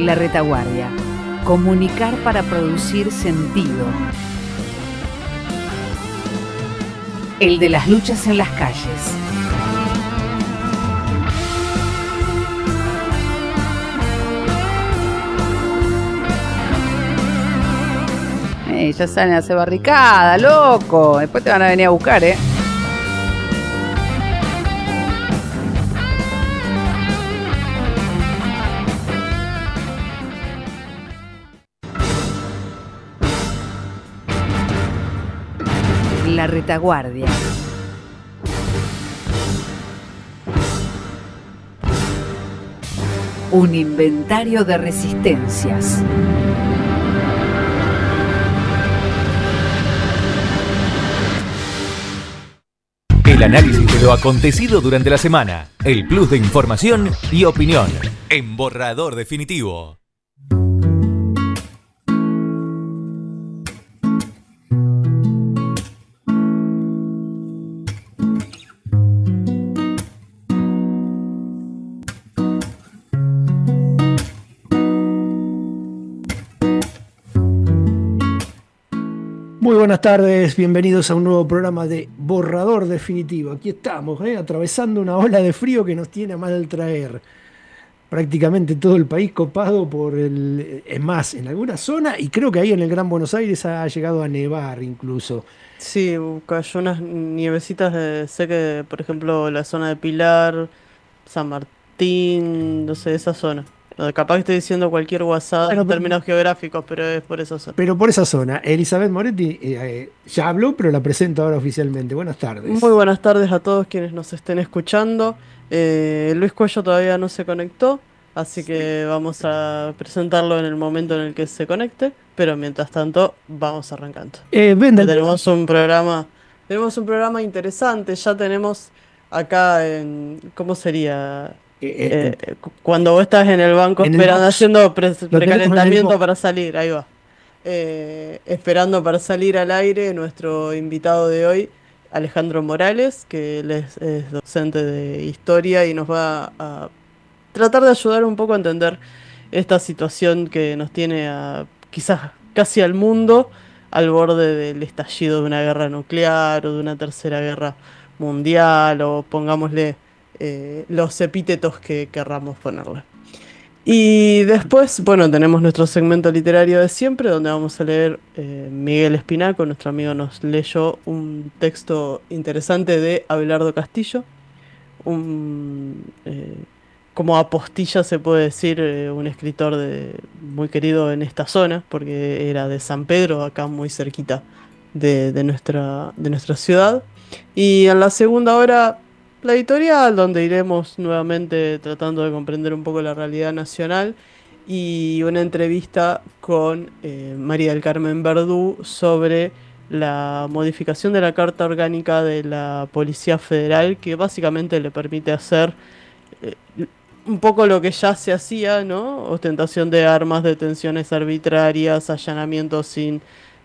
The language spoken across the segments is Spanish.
La retaguardia. Comunicar para producir sentido. El de las luchas en las calles. Ya salen a hacer barricada, loco. Después te van a venir a buscar, La retaguardia. Un inventario de resistencias. El análisis de lo acontecido durante la semana. El plus de información y opinión. En Borrador Definitivo. Muy buenas tardes, bienvenidos a un nuevo programa de Borrador Definitivo. Aquí estamos, atravesando una ola de frío que nos tiene a mal traer. Prácticamente todo el país copado por es más, en alguna zona, y creo que ahí en el Gran Buenos Aires ha llegado a nevar incluso. Sí, cayó unas nievecitas, sé que, por ejemplo, la zona de Pilar, San Martín, no sé, esa zona. Capaz que estoy diciendo cualquier guasada en términos geográficos, pero es por esa zona. Pero por esa zona. Elizabeth Moretti ya habló, pero la presento ahora oficialmente. Buenas tardes. Muy buenas tardes a todos quienes nos estén escuchando. Luis Cuello todavía no se conectó, así que vamos a presentarlo en el momento en el que se conecte, pero mientras tanto vamos arrancando. Tenemos un programa interesante. Ya tenemos acá ¿cómo sería? Cuando vos estás en el banco esperando, haciendo precalentamiento para salir, ahí va. Esperando para salir al aire, nuestro invitado de hoy, Alejandro Morales, que él es docente de historia y nos va a tratar de ayudar un poco a entender esta situación que nos tiene quizás casi al mundo al borde del estallido de una guerra nuclear o de una tercera guerra mundial, o pongámosle los epítetos que querramos ponerle. Y después, bueno, tenemos nuestro segmento literario de siempre, donde vamos a leer Miguel Espinaco, nuestro amigo nos leyó un texto interesante de Abelardo Castillo, como apostilla se puede decir, un escritor muy querido en esta zona, porque era de San Pedro, acá muy cerquita de nuestra ciudad. Y en la segunda hora, la editorial, donde iremos nuevamente tratando de comprender un poco la realidad nacional, y una entrevista con María del Carmen Verdú sobre la modificación de la Carta Orgánica de la Policía Federal, que básicamente le permite hacer un poco lo que ya se hacía, ¿no? Ostentación de armas, detenciones arbitrarias, allanamientos sin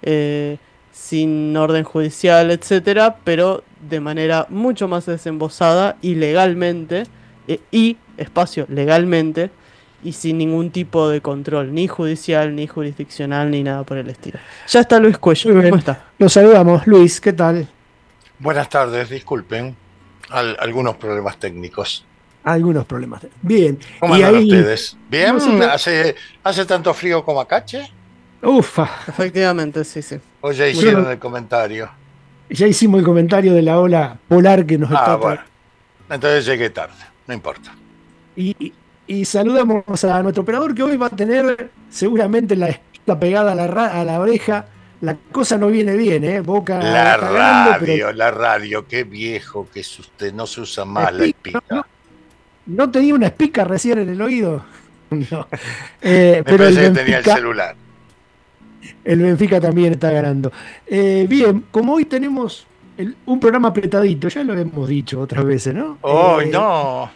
orden judicial, etcétera, pero de manera mucho más desembosada y legalmente, legalmente, y sin ningún tipo de control, ni judicial, ni jurisdiccional, ni nada por el estilo. Ya está Luis Cuello, ¿cómo está? Los saludamos, Luis, ¿qué tal? Buenas tardes, disculpen, algunos problemas técnicos. Algunos problemas. Bien. ¿Cómo andan ustedes? ¿Bien? ¿Hace tanto frío como Acache? Ufa. Efectivamente, sí. ¿O ya hicieron el comentario? Ya hicimos el comentario de la ola polar que nos está... Bueno. Entonces llegué tarde, no importa. Y saludamos a nuestro operador, que hoy va a tener seguramente la espalda pegada a la oreja. La cosa no viene bien, Boca... La radio, qué viejo que es usted, no se usa más la espica. ¿No tenía una espica recién en el oído? No. Me parece que tenía el celular. El Benfica también está ganando. Bien, como hoy tenemos un programa apretadito, ya lo hemos dicho otras veces, ¿no? No.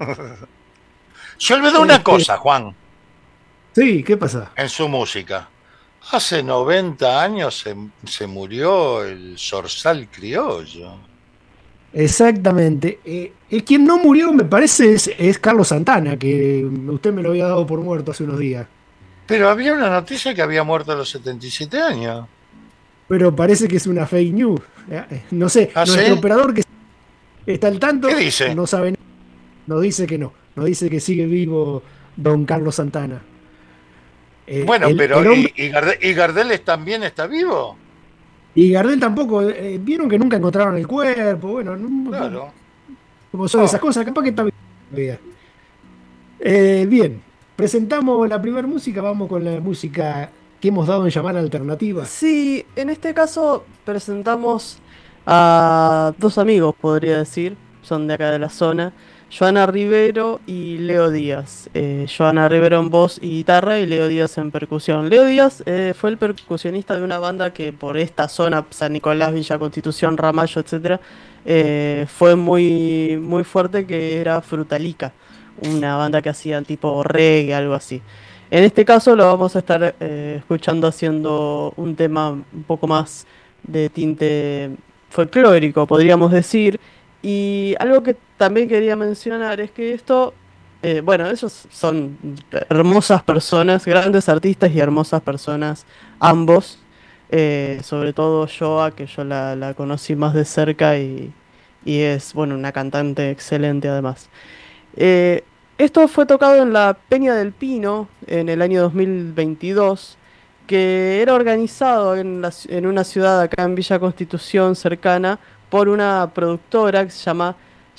Se olvidó una cosa, Juan. Sí, ¿qué pasa? En su música. Hace 90 años se murió el zorzal criollo. Exactamente. Quien no murió, me parece, es Carlos Santana, que usted me lo había dado por muerto hace unos días. Pero había una noticia que había muerto a los 77 años. Pero parece que es una fake news. No sé, ¿Ah, nuestro sí? operador que está al tanto ¿Qué dice? no sabe nada. Nos dice que no. Nos dice que sigue vivo don Carlos Santana. Bueno, pero El hombre. ¿y Gardel también está vivo? Y Gardel tampoco. Vieron que nunca encontraron el cuerpo. Bueno, Claro. como son esas cosas, capaz que está vivo todavía. Bien, presentamos la primera música. Vamos con la música que hemos dado en llamar alternativa. Sí, en este caso presentamos a dos amigos, podría decir, son de acá de la zona, Joana Rivero y Leo Díaz. Joana Rivero en voz y guitarra y Leo Díaz en percusión. Leo Díaz fue el percusionista de una banda que por esta zona, San Nicolás, Villa Constitución, Ramallo, etcétera, fue muy, muy fuerte, que era Frutalica, una banda que hacían tipo reggae, algo así. En este caso lo vamos a estar escuchando haciendo un tema un poco más de tinte folclórico, podríamos decir. Y algo que también quería mencionar es que esto, bueno, ellos son hermosas personas, grandes artistas y hermosas personas, ambos. Sobre todo Joa, que yo la conocí más de cerca y es, bueno, una cantante excelente además. Eh, Esto fue tocado en la Peña del Pino en el año 2022, que era organizado en una ciudad acá en Villa Constitución cercana por una productora que se llama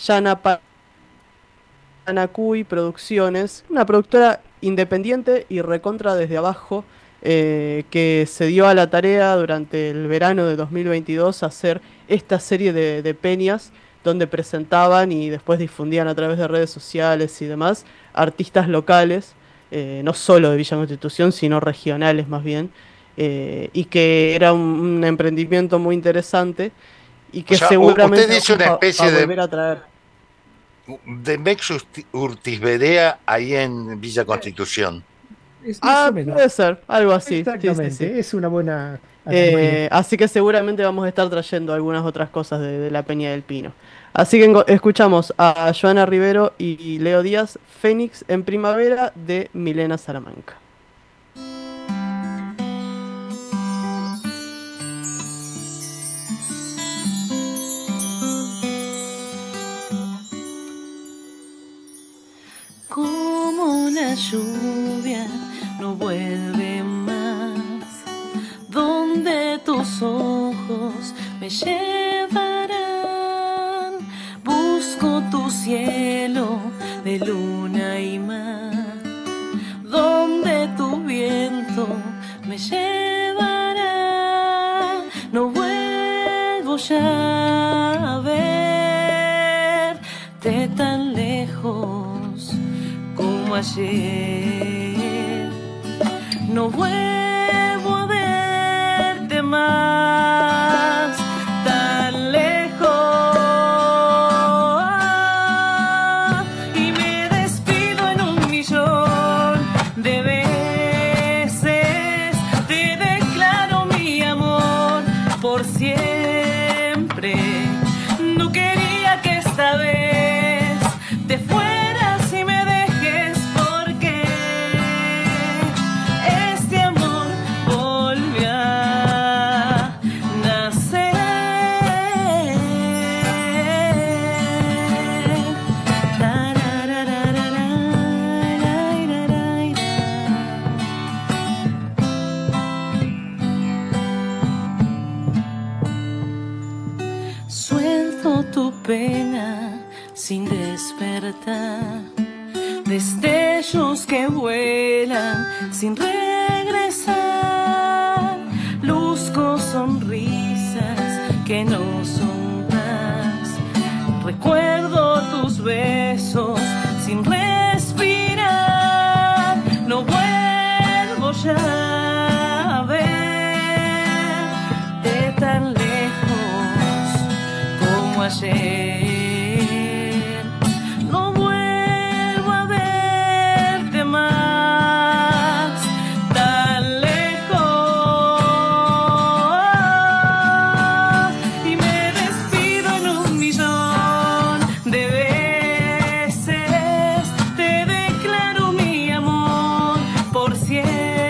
Yanacuy Producciones, una productora independiente y recontra desde abajo, que se dio a la tarea durante el verano de 2022 hacer esta serie de peñas donde presentaban y después difundían a través de redes sociales y demás artistas locales, no solo de Villa Constitución, sino regionales más bien, y que era un emprendimiento muy interesante y O que sea, seguramente usted dice una vamos especie a volver a traer. de Mex Urtizberea ahí en Villa Constitución. Es más o menos. Puede ser, algo así. Exactamente, Sí, sí, sí. es una buena analogía. Así que seguramente vamos a estar trayendo algunas otras cosas de la Peña del Pino. Así que escuchamos a Joana Rivero y Leo Díaz, Fénix en Primavera, de Milena Salamanca. Como la lluvia no vuelve más, donde tus ojos me llevarán. Busco tu cielo de luna y mar, donde tu viento me llevará. No vuelvo ya a verte tan lejos como ayer. No vuelvo a verte más tan lejos. Y me despido en un millón de veces. Te declaro mi amor por siempre. No quería que esta vez te fueras y me dejes, porque este amor volvió a nacer. Suelto tu pena sin despertar, destellos que vuelan sin regresar, luzco sonrisas que no son paz, recuerdo tus besos sin respirar. No vuelvo ya a verte tan lejos como ayer. No vuelvo a verte más tan lejos. Y me despido en un millón de veces. Te declaro mi amor por siempre.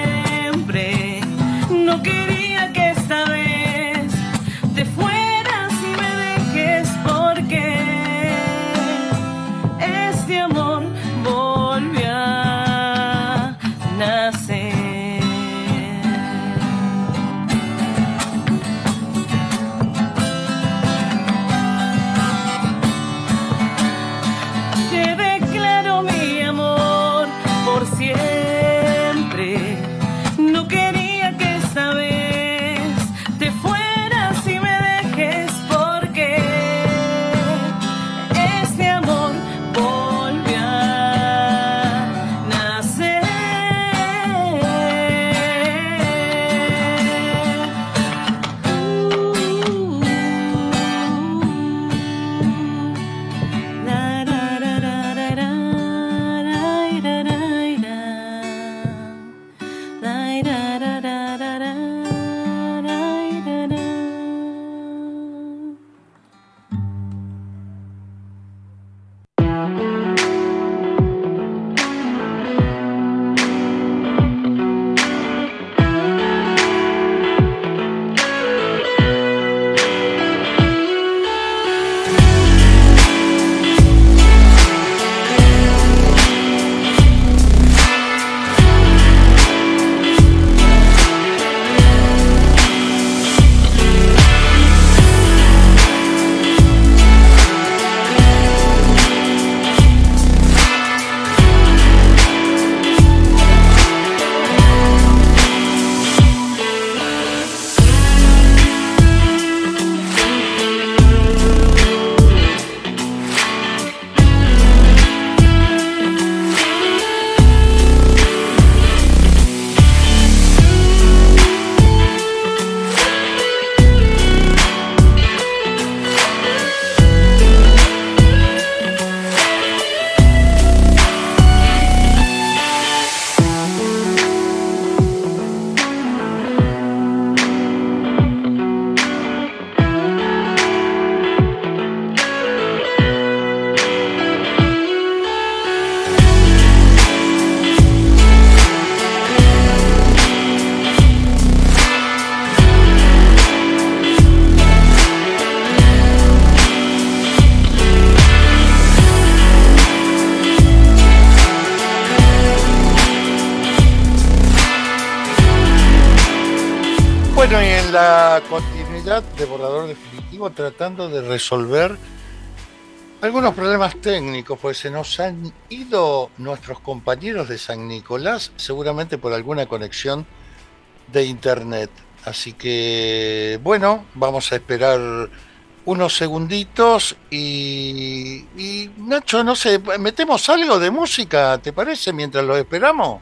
Bueno, y en la continuidad de Borrador Definitivo, tratando de resolver algunos problemas técnicos, pues se nos han ido nuestros compañeros de San Nicolás, seguramente por alguna conexión de internet. Así que, bueno, vamos a esperar unos segunditos y Nacho, no sé, metemos algo de música, ¿te parece? Mientras lo esperamos.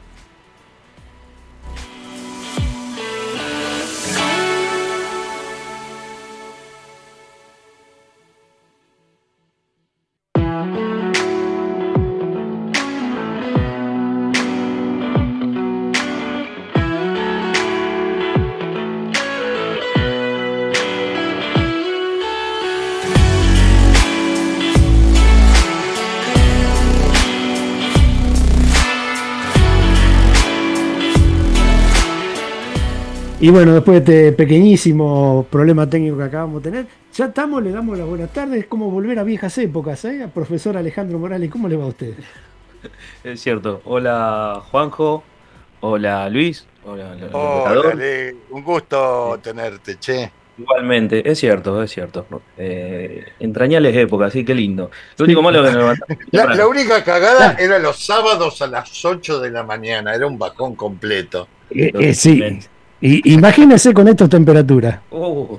Y bueno, después de este pequeñísimo problema técnico que acabamos de tener, ya estamos, le damos las buenas tardes, es como volver a viejas épocas, ¿eh? Profesor Alejandro Morales, ¿cómo le va a usted? Es cierto. Hola Juanjo, hola Luis, hola Hola, operador. un gusto tenerte, che. Igualmente, es cierto, es cierto. Entrañales épocas, sí, qué lindo. Lo único malo es que nos levantamos La temprano. única cagada era los sábados a las 8 de la mañana, era un bajón completo. Sí. Imagínese con estas temperaturas. Uy,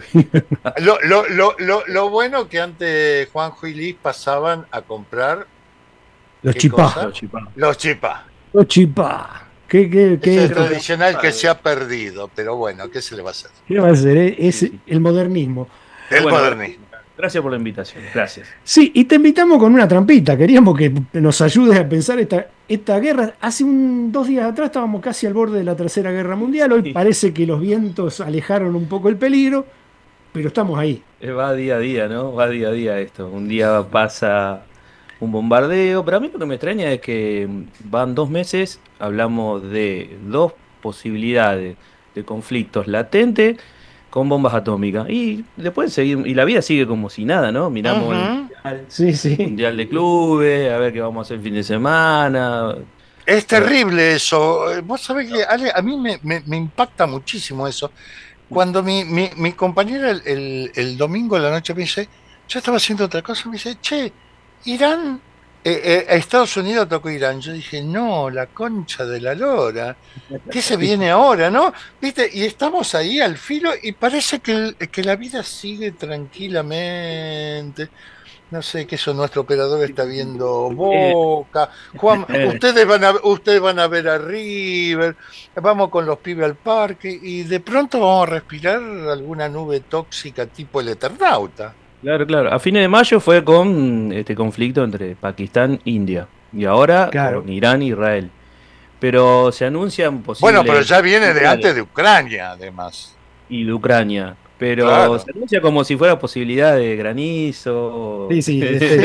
Lo bueno que antes Juanjo y Liz pasaban a comprar Los ¿qué chipá. cosa? los chipá. Los chipá. Los chipá. ¿Qué Ese tradicional que se ha perdido, pero bueno, ¿qué se le va a hacer? ¿Qué va a hacer? Es Sí, sí. el modernismo. El Bueno, modernismo. Gracias por la invitación, gracias. Sí, y te invitamos con una trampita. Queríamos que nos ayudes a pensar esta guerra. Hace 2 días atrás estábamos casi al borde de la Tercera Guerra Mundial. Hoy parece que los vientos alejaron un poco el peligro, pero estamos ahí. Va día a día, ¿no? Va día a día esto. Un día pasa un bombardeo, pero a mí lo que me extraña es que van 2 meses, hablamos de 2 posibilidades de conflictos latentes con bombas atómicas. Y después seguimos, y la vida sigue como si nada, ¿no? Miramos el Sí. mundial de clubes, a ver qué vamos a hacer el fin de semana. Es terrible eso. Vos sabés que, Ale, a mí me impacta muchísimo eso. Cuando mi compañera el domingo a la noche me dice, yo estaba haciendo otra cosa, me dice, che, Irán, a Estados Unidos tocó Irán. Yo dije, no, la concha de la lora. ¿Qué se viene ahora, no? ¿Viste? Y estamos ahí al filo y parece que la vida sigue tranquilamente. No sé, que eso nuestro operador está viendo Boca. Juan, ustedes van a ver a River, vamos con los pibes al parque y de pronto vamos a respirar alguna nube tóxica tipo el Eternauta. Claro. A fines de mayo fue con este conflicto entre Pakistán e India. Y ahora Claro. con Irán e Israel. Pero se anuncian posibles. Bueno, pero ya viene de mundiales antes de Ucrania, además. y de Ucrania. Pero Claro. se anuncia como si fuera posibilidad de granizo. Sí.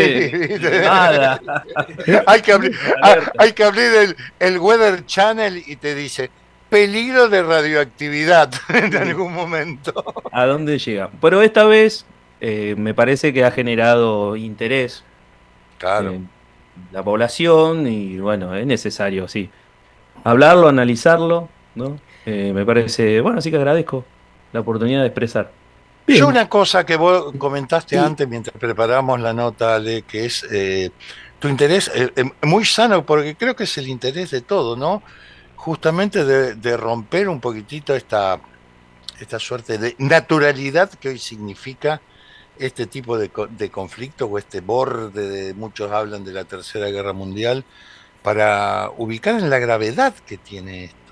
Nada. Hay que abrir el Weather Channel y te dice peligro de radioactividad en algún momento. ¿A dónde llega? Pero esta vez me parece que ha generado interés Claro. en la población y bueno, es necesario, sí. Hablarlo, analizarlo, ¿no? Me parece, bueno, así que agradezco la oportunidad de expresar. Bien. Yo una cosa que vos comentaste Sí. antes mientras preparamos la nota, Ale, que es tu interés, muy sano, porque creo que es el interés de todo, ¿no? Justamente de romper un poquitito esta suerte de naturalidad que hoy significa este tipo de conflicto o este borde, muchos hablan de la Tercera Guerra Mundial, para ubicar en la gravedad que tiene esto.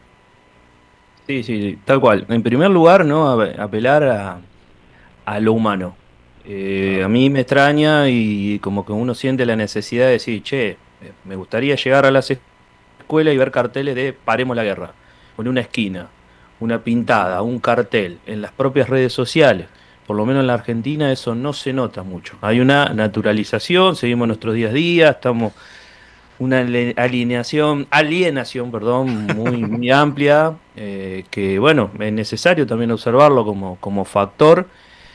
Sí, tal cual. En primer lugar, ¿no? Apelar a lo humano. A mí me extraña y como que uno siente la necesidad de decir, che, me gustaría llegar a las escuelas y ver carteles de paremos la guerra. O en una esquina, una pintada, un cartel, en las propias redes sociales. Por lo menos en la Argentina eso no se nota mucho. Hay una naturalización, seguimos nuestros días a día, estamos una alienación, muy amplia, que bueno, es necesario también observarlo como factor.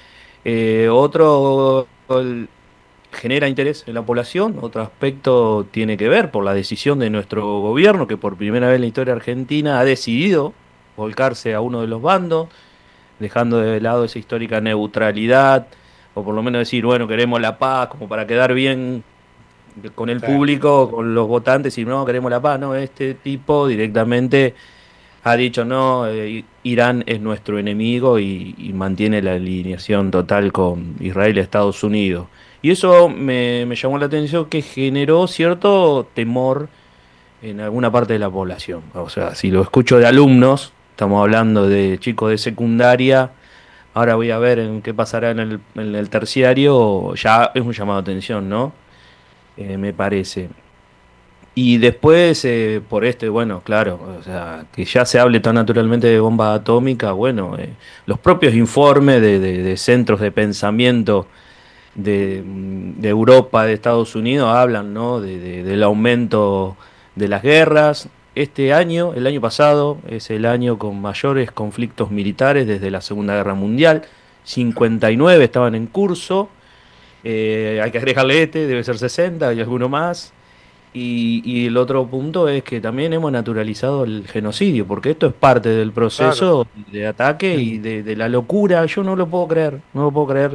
Otro genera interés en la población, otro aspecto tiene que ver por la decisión de nuestro gobierno, que por primera vez en la historia argentina ha decidido volcarse a uno de los bandos, dejando de lado esa histórica neutralidad, o por lo menos decir, bueno, queremos la paz, como para quedar bien con el público, con los votantes, y no, queremos la paz, no, este tipo directamente ha dicho, no, Irán es nuestro enemigo y mantiene la alineación total con Israel y Estados Unidos. Y eso me llamó la atención, que generó cierto temor en alguna parte de la población. O sea, si lo escucho de alumnos, estamos hablando de chicos de secundaria, ahora voy a ver en qué pasará en el terciario, ya es un llamado de atención, ¿no? Me parece. Y después, bueno, claro, o sea, que ya se hable tan naturalmente de bomba atómica, bueno, los propios informes de centros de pensamiento de Europa, de Estados Unidos, hablan, ¿no? Del aumento de las guerras. Este año, el año pasado, es el año con mayores conflictos militares desde la Segunda Guerra Mundial. 59 estaban en curso. Hay que agregarle debe ser 60 y alguno más. Y el otro punto es que también hemos naturalizado el genocidio, porque esto es parte del proceso de ataque y de la locura. Yo no lo puedo creer, no lo puedo creer.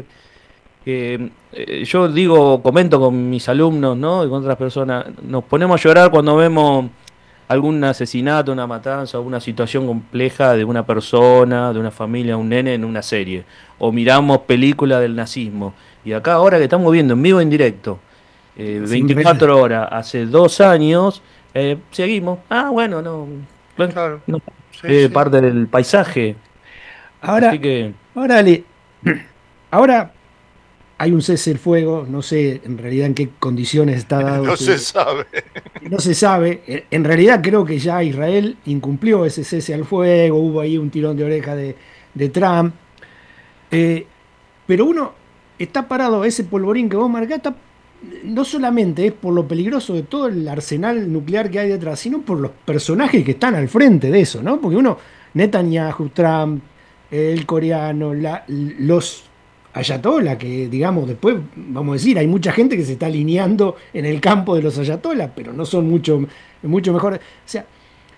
Yo digo, comento con mis alumnos, ¿no? Y con otras personas, nos ponemos a llorar cuando vemos algún asesinato, una matanza, alguna situación compleja de una persona, de una familia, un nene en una serie, o miramos películas del nazismo. Y acá ahora que estamos viendo en vivo, en directo, 24 horas, hace 2 años, seguimos. Bueno, no, Claro. no, Sí. parte del paisaje. Ahora, Así que ahora hay un cese el fuego, no sé en realidad en qué condiciones está dado. No se sabe. No se sabe. En realidad creo que ya Israel incumplió ese cese al fuego, hubo ahí un tirón de oreja de Trump. Pero uno está parado, ese polvorín que vos marcás, no solamente es por lo peligroso de todo el arsenal nuclear que hay detrás, sino por los personajes que están al frente de eso, ¿no? Porque Netanyahu, Trump, el coreano, los ayatollah, que digamos después, vamos a decir, hay mucha gente que se está alineando en el campo de los ayatollah, pero no son mucho mejores. O sea,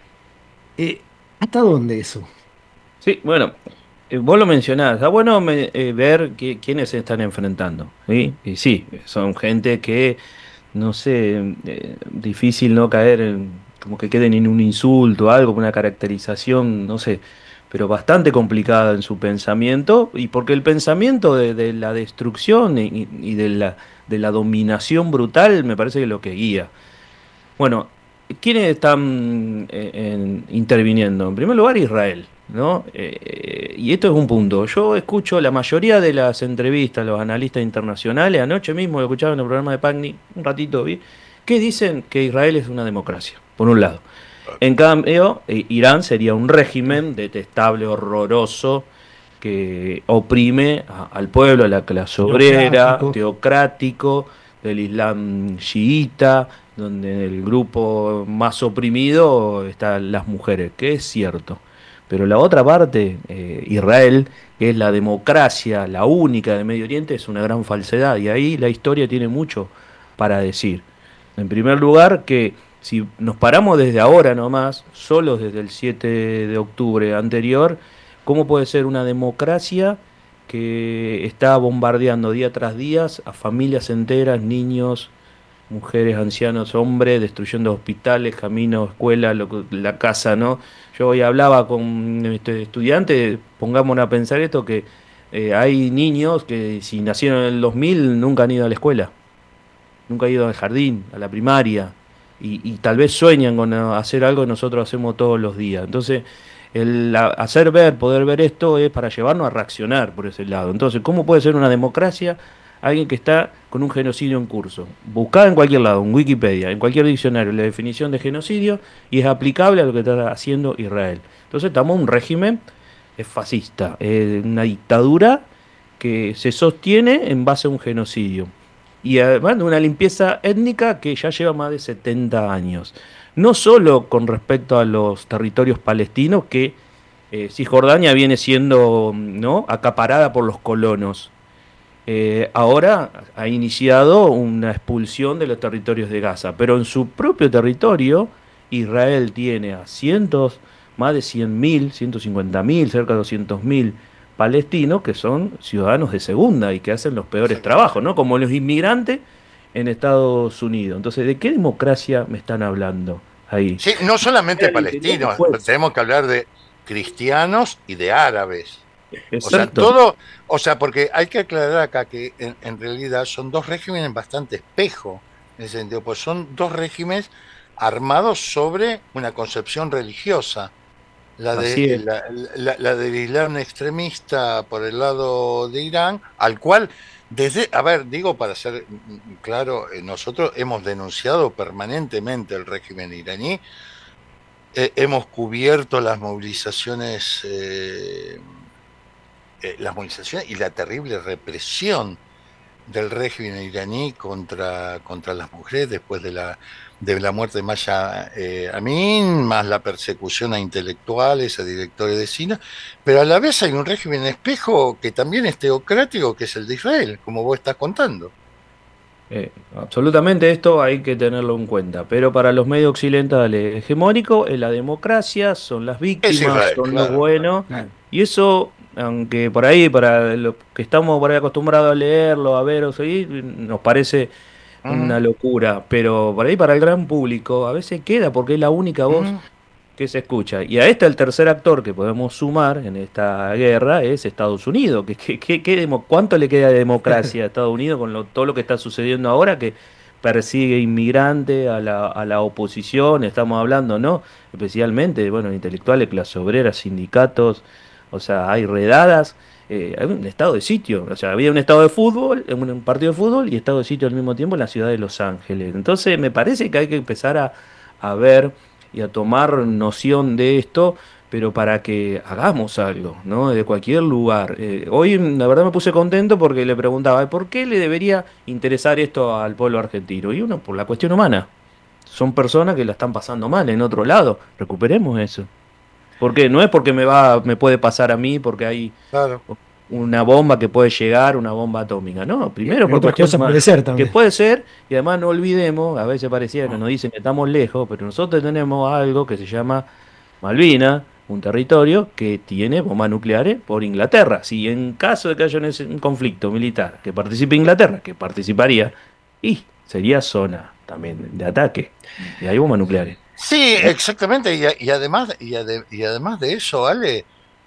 ¿hasta dónde eso? sí, bueno, vos lo mencionás, está bueno ver quiénes se están enfrentando, ¿sí? Y sí, son gente que, no sé, difícil no caer como que queden en un insulto, algo, una caracterización, no sé, pero bastante complicada en su pensamiento, y porque el pensamiento de la destrucción y de la dominación brutal me parece que es lo que guía. Bueno, ¿quiénes están interviniendo? En primer lugar, Israel, ¿no? Y esto es un punto. Yo escucho la mayoría de las entrevistas, los analistas internacionales, anoche mismo lo escuchaba en el programa de Pagni, un ratito vi, que dicen que Israel es una democracia, por un lado. En cambio, Irán sería un régimen detestable, horroroso, que oprime al pueblo, a la clase obrera, teocrático, del Islam chiita, donde el grupo más oprimido están las mujeres, que es cierto. Pero la otra parte, Israel, que es la democracia, la única de Medio Oriente, es una gran falsedad. Y ahí la historia tiene mucho para decir. En primer lugar, que si nos paramos desde ahora nomás, solos desde el 7 de octubre anterior, ¿cómo puede ser una democracia que está bombardeando día tras día a familias enteras, niños, mujeres, ancianos, hombres, destruyendo hospitales, caminos, escuelas, la casa, ¿no? Yo hoy hablaba con estudiantes, pongámonos a pensar esto, que hay niños que si nacieron en el 2000 nunca han ido a la escuela, nunca han ido al jardín, a la primaria, y tal vez sueñan con hacer algo que nosotros hacemos todos los días. Entonces, poder ver esto es para llevarnos a reaccionar por ese lado. Entonces, ¿cómo puede ser una democracia alguien que está con un genocidio en curso? Buscada en cualquier lado, en Wikipedia, en cualquier diccionario, la definición de genocidio, y es aplicable a lo que está haciendo Israel. Entonces, estamos en un régimen fascista, una dictadura que se sostiene en base a un genocidio. Y además de una limpieza étnica que ya lleva más de 70 años. No solo con respecto a los territorios palestinos, que Cisjordania viene siendo, ¿no?, acaparada por los colonos. Ahora ha iniciado una expulsión de los territorios de Gaza, pero en su propio territorio Israel tiene a más de 100.000, 150.000, cerca de 200.000 palestinos que son ciudadanos de segunda y que hacen los peores trabajos, ¿no? Como los inmigrantes en Estados Unidos. Entonces, ¿de qué democracia me están hablando ahí? Sí, no solamente palestinos, tenemos que hablar de cristianos y de árabes. Exacto. O sea, porque hay que aclarar acá que en realidad son dos regímenes bastante espejo, en ese sentido, pues son dos regímenes armados sobre una concepción religiosa. La del Islam extremista por el lado de Irán, al cual, digo para ser claro, nosotros hemos denunciado permanentemente el régimen iraní, hemos cubierto las movilizaciones y la terrible represión del régimen iraní contra las mujeres después de la muerte de Maya Amin, más la persecución a intelectuales, a directores de cine, pero a la vez hay un régimen espejo que también es teocrático, que es el de Israel, como vos estás contando. Absolutamente, esto hay que tenerlo en cuenta, pero para los medios occidentales hegemónicos es la democracia, son las víctimas, Israel, son claro, los buenos, claro. y eso, aunque por ahí, para los que estamos por ahí acostumbrados a leerlo, a ver o seguir, nos parece una locura, pero por ahí para el gran público a veces queda porque es la única voz que se escucha. Y a el tercer actor que podemos sumar en esta guerra es Estados Unidos. ¿Cuánto le queda de democracia a Estados Unidos con todo lo que está sucediendo ahora, que persigue inmigrantes, a la oposición? Estamos hablando, ¿no? Especialmente, bueno, intelectuales, clase obrera, sindicatos, o sea, hay redadas. Hay un estado de sitio, o sea, había un estado de fútbol, un partido de fútbol y estado de sitio al mismo tiempo en la ciudad de Los Ángeles. Entonces me parece que hay que empezar a ver y a tomar noción de esto, pero para que hagamos algo, ¿no? De cualquier lugar. Hoy la verdad me puse contento porque le preguntaba, ¿por qué le debería interesar esto al pueblo argentino? Y uno, por la cuestión humana. Son personas que la están pasando mal en otro lado. Recuperemos eso. Porque no es porque me puede pasar a mí, porque hay una bomba que puede llegar, una bomba atómica, ¿no? Primero por cuestión puede ser también. que puede ser, y además no olvidemos, a veces parecía que nos dicen que estamos lejos, pero nosotros tenemos algo que se llama Malvinas, un territorio que tiene bombas nucleares por Inglaterra. Si en caso de que haya un conflicto militar que participe Inglaterra, que participaría, y sería zona también de ataque, y hay bombas nucleares. Sí, exactamente, y además de eso, Ale,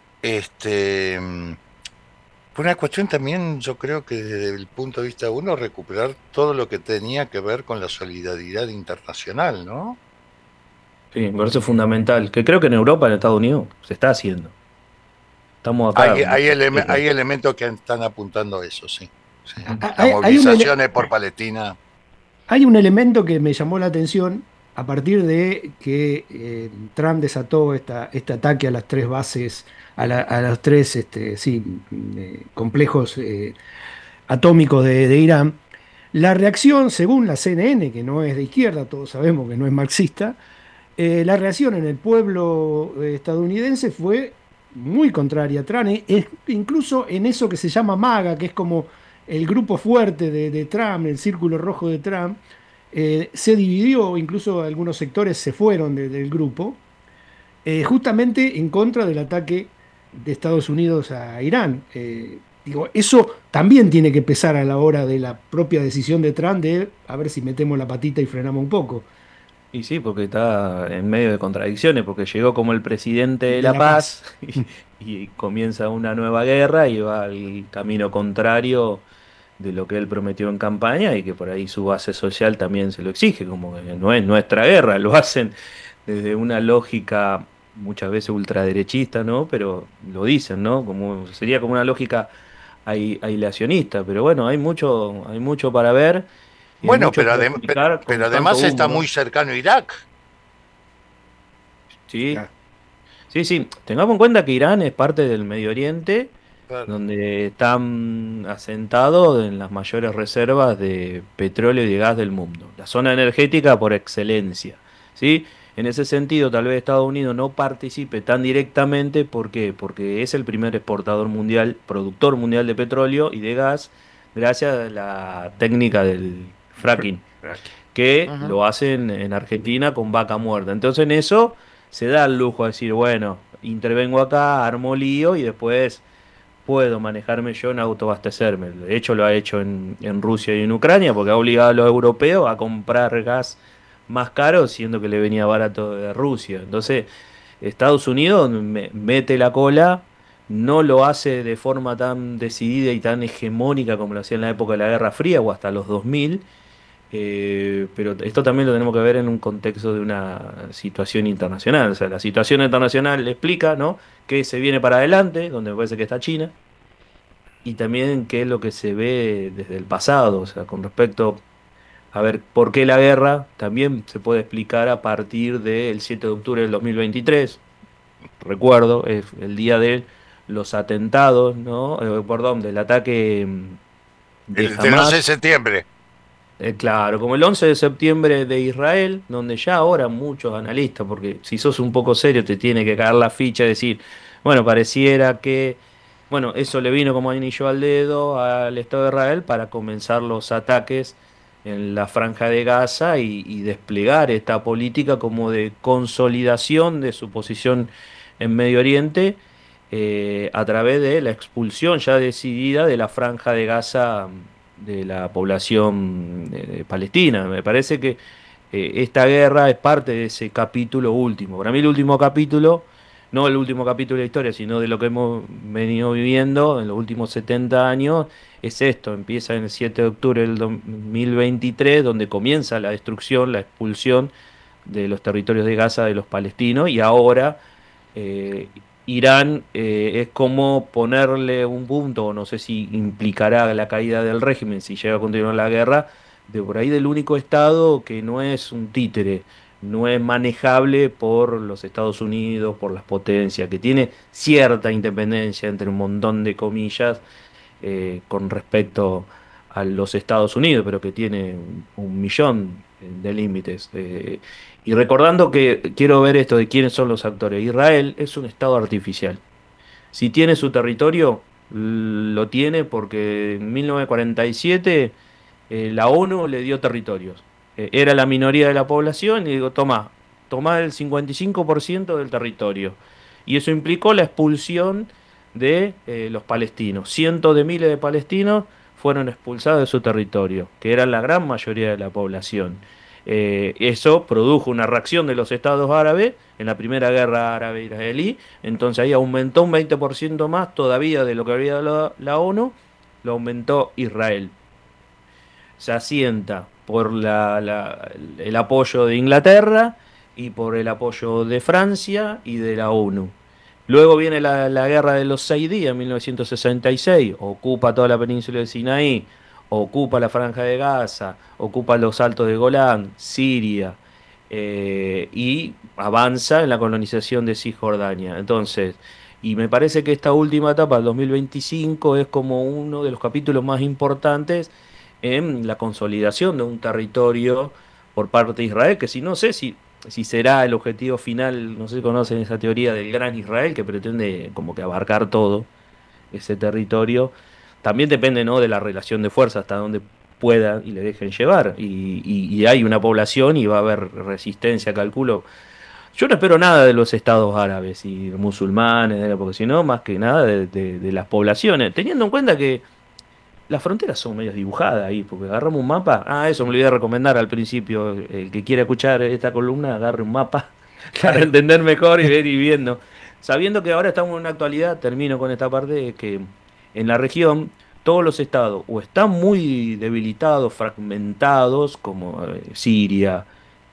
fue una cuestión también, yo creo que desde el punto de vista de uno, recuperar todo lo que tenía que ver con la solidaridad internacional, ¿no? Sí, me parece fundamental, que creo que en Europa, en Estados Unidos, se está haciendo. Estamos acá. Hay elementos que están apuntando a eso, sí. Las Hay movilizaciones por Palestina. Hay un elemento que me llamó la atención a partir de que Trump desató este ataque a las tres bases, a los tres complejos atómicos de Irán. La reacción, según la CNN, que no es de izquierda, todos sabemos que no es marxista, la reacción en el pueblo estadounidense fue muy contraria a Trump, incluso en eso que se llama MAGA, que es como el grupo fuerte de Trump, el círculo rojo de Trump. Se dividió, incluso algunos sectores se fueron del grupo, justamente en contra del ataque de Estados Unidos a Irán. Eso también tiene que pesar a la hora de la propia decisión de Trump de a ver si metemos la patita y frenamos un poco. Y sí, porque está en medio de contradicciones, porque llegó como el presidente de la paz y comienza una nueva guerra y va al camino contrario de lo que él prometió en campaña, y que por ahí su base social también se lo exige, como que no es nuestra guerra, lo hacen desde una lógica muchas veces ultraderechista, ¿no? Pero lo dicen, ¿no? Sería como una lógica aislacionista, pero bueno, hay mucho para ver. Bueno, pero además humo, está ¿no? muy cercano a Irak. Sí. Sí, tengamos en cuenta que Irán es parte del Medio Oriente, Claro. donde están asentados en las mayores reservas de petróleo y de gas del mundo, la zona energética por excelencia, ¿sí? En ese sentido, tal vez Estados Unidos no participe tan directamente. ¿Por qué? Porque es el primer exportador mundial, productor mundial de petróleo y de gas, gracias a la técnica del fracking, que lo hacen en Argentina con vaca muerta. Entonces en eso se da el lujo de decir, bueno, intervengo acá, armo lío y después puedo manejarme yo en autoabastecerme. De hecho, lo ha hecho en Rusia y en Ucrania, porque ha obligado a los europeos a comprar gas más caro, siendo que le venía barato de Rusia. Entonces, Estados Unidos mete la cola, no lo hace de forma tan decidida y tan hegemónica como lo hacía en la época de la Guerra Fría o hasta los 2000. Pero esto también lo tenemos que ver en un contexto de una situación internacional. O sea, la situación internacional explica, ¿no?, qué se viene para adelante, donde me parece que está China, y también qué es lo que se ve desde el pasado. O sea, con respecto a ver por qué la guerra, también se puede explicar a partir del 7 de octubre del 2023. Recuerdo, es el día de los atentados, ¿no? Perdón, del ataque de Del 11 de Hamas. septiembre. Claro, como el 11 de septiembre de Israel, donde ya ahora muchos analistas, porque si sos un poco serio te tiene que caer la ficha y decir, bueno, pareciera que, bueno, eso le vino como anillo al dedo al Estado de Israel para comenzar los ataques en la Franja de Gaza y desplegar esta política como de consolidación de su posición en Medio Oriente, a través de la expulsión ya decidida de la Franja de Gaza de la población de Palestina. Me parece que esta guerra es parte de ese capítulo último. Para mí el último capítulo, no el último capítulo de la historia, sino de lo que hemos venido viviendo en los últimos 70 años, es esto. Empieza en el 7 de octubre del 2023, donde comienza la destrucción, la expulsión de los territorios de Gaza de los palestinos, y ahora Irán es como ponerle un punto, o no sé si implicará la caída del régimen si llega a continuar la guerra, de por ahí del único estado que no es un títere, no es manejable por los Estados Unidos, por las potencias, que tiene cierta independencia, entre un montón de comillas, con respecto a los Estados Unidos, pero que tiene un millón de límites. Y recordando que quiero ver esto de quiénes son los actores. Israel es un estado artificial. Si tiene su territorio, lo tiene porque en 1947 la ONU le dio territorios. Era la minoría de la población y digo, tomá el 55% del territorio. Y eso implicó la expulsión de los palestinos. Cientos de miles de palestinos fueron expulsados de su territorio, que era la gran mayoría de la población. Eso produjo una reacción de los estados árabes en la primera guerra árabe-israelí. Entonces ahí aumentó un 20% más todavía de lo que había dado la ONU, lo aumentó Israel. Se asienta por el apoyo de Inglaterra y por el apoyo de Francia y de la ONU. Luego viene la guerra de los 6 días, en 1966, ocupa toda la península de Sinaí, ocupa la Franja de Gaza, ocupa los Altos de Golán, Siria, y avanza en la colonización de Cisjordania. Entonces, y me parece que esta última etapa, el 2025, es como uno de los capítulos más importantes en la consolidación de un territorio por parte de Israel, que si no sé si será el objetivo final, no sé si conocen esa teoría del Gran Israel, que pretende como que abarcar todo ese territorio. También depende, ¿no?, de la relación de fuerza, hasta donde pueda y le dejen llevar. Y hay una población y va a haber resistencia, calculo. Yo no espero nada de los estados árabes y musulmanes, porque si no, más que nada de las poblaciones. Teniendo en cuenta que las fronteras son medio dibujadas ahí, porque agarramos un mapa. Eso me olvidé de recomendar al principio. El que quiera escuchar esta columna, agarre un mapa para entender mejor y ver y viendo. Sabiendo que ahora estamos en una actualidad, termino con esta parte, que en la región todos los estados o están muy debilitados, fragmentados, como Siria,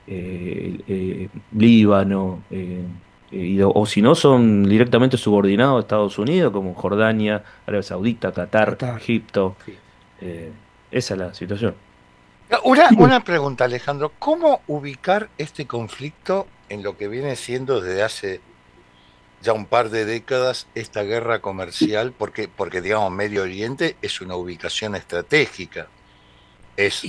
Líbano, o si no son directamente subordinados a Estados Unidos, como Jordania, Arabia Saudita, Qatar. Egipto. Sí. Esa es la situación. Una pregunta, Alejandro. ¿Cómo ubicar este conflicto en lo que viene siendo desde hace ya un par de décadas esta guerra comercial? Porque digamos, Medio Oriente es una ubicación estratégica. Es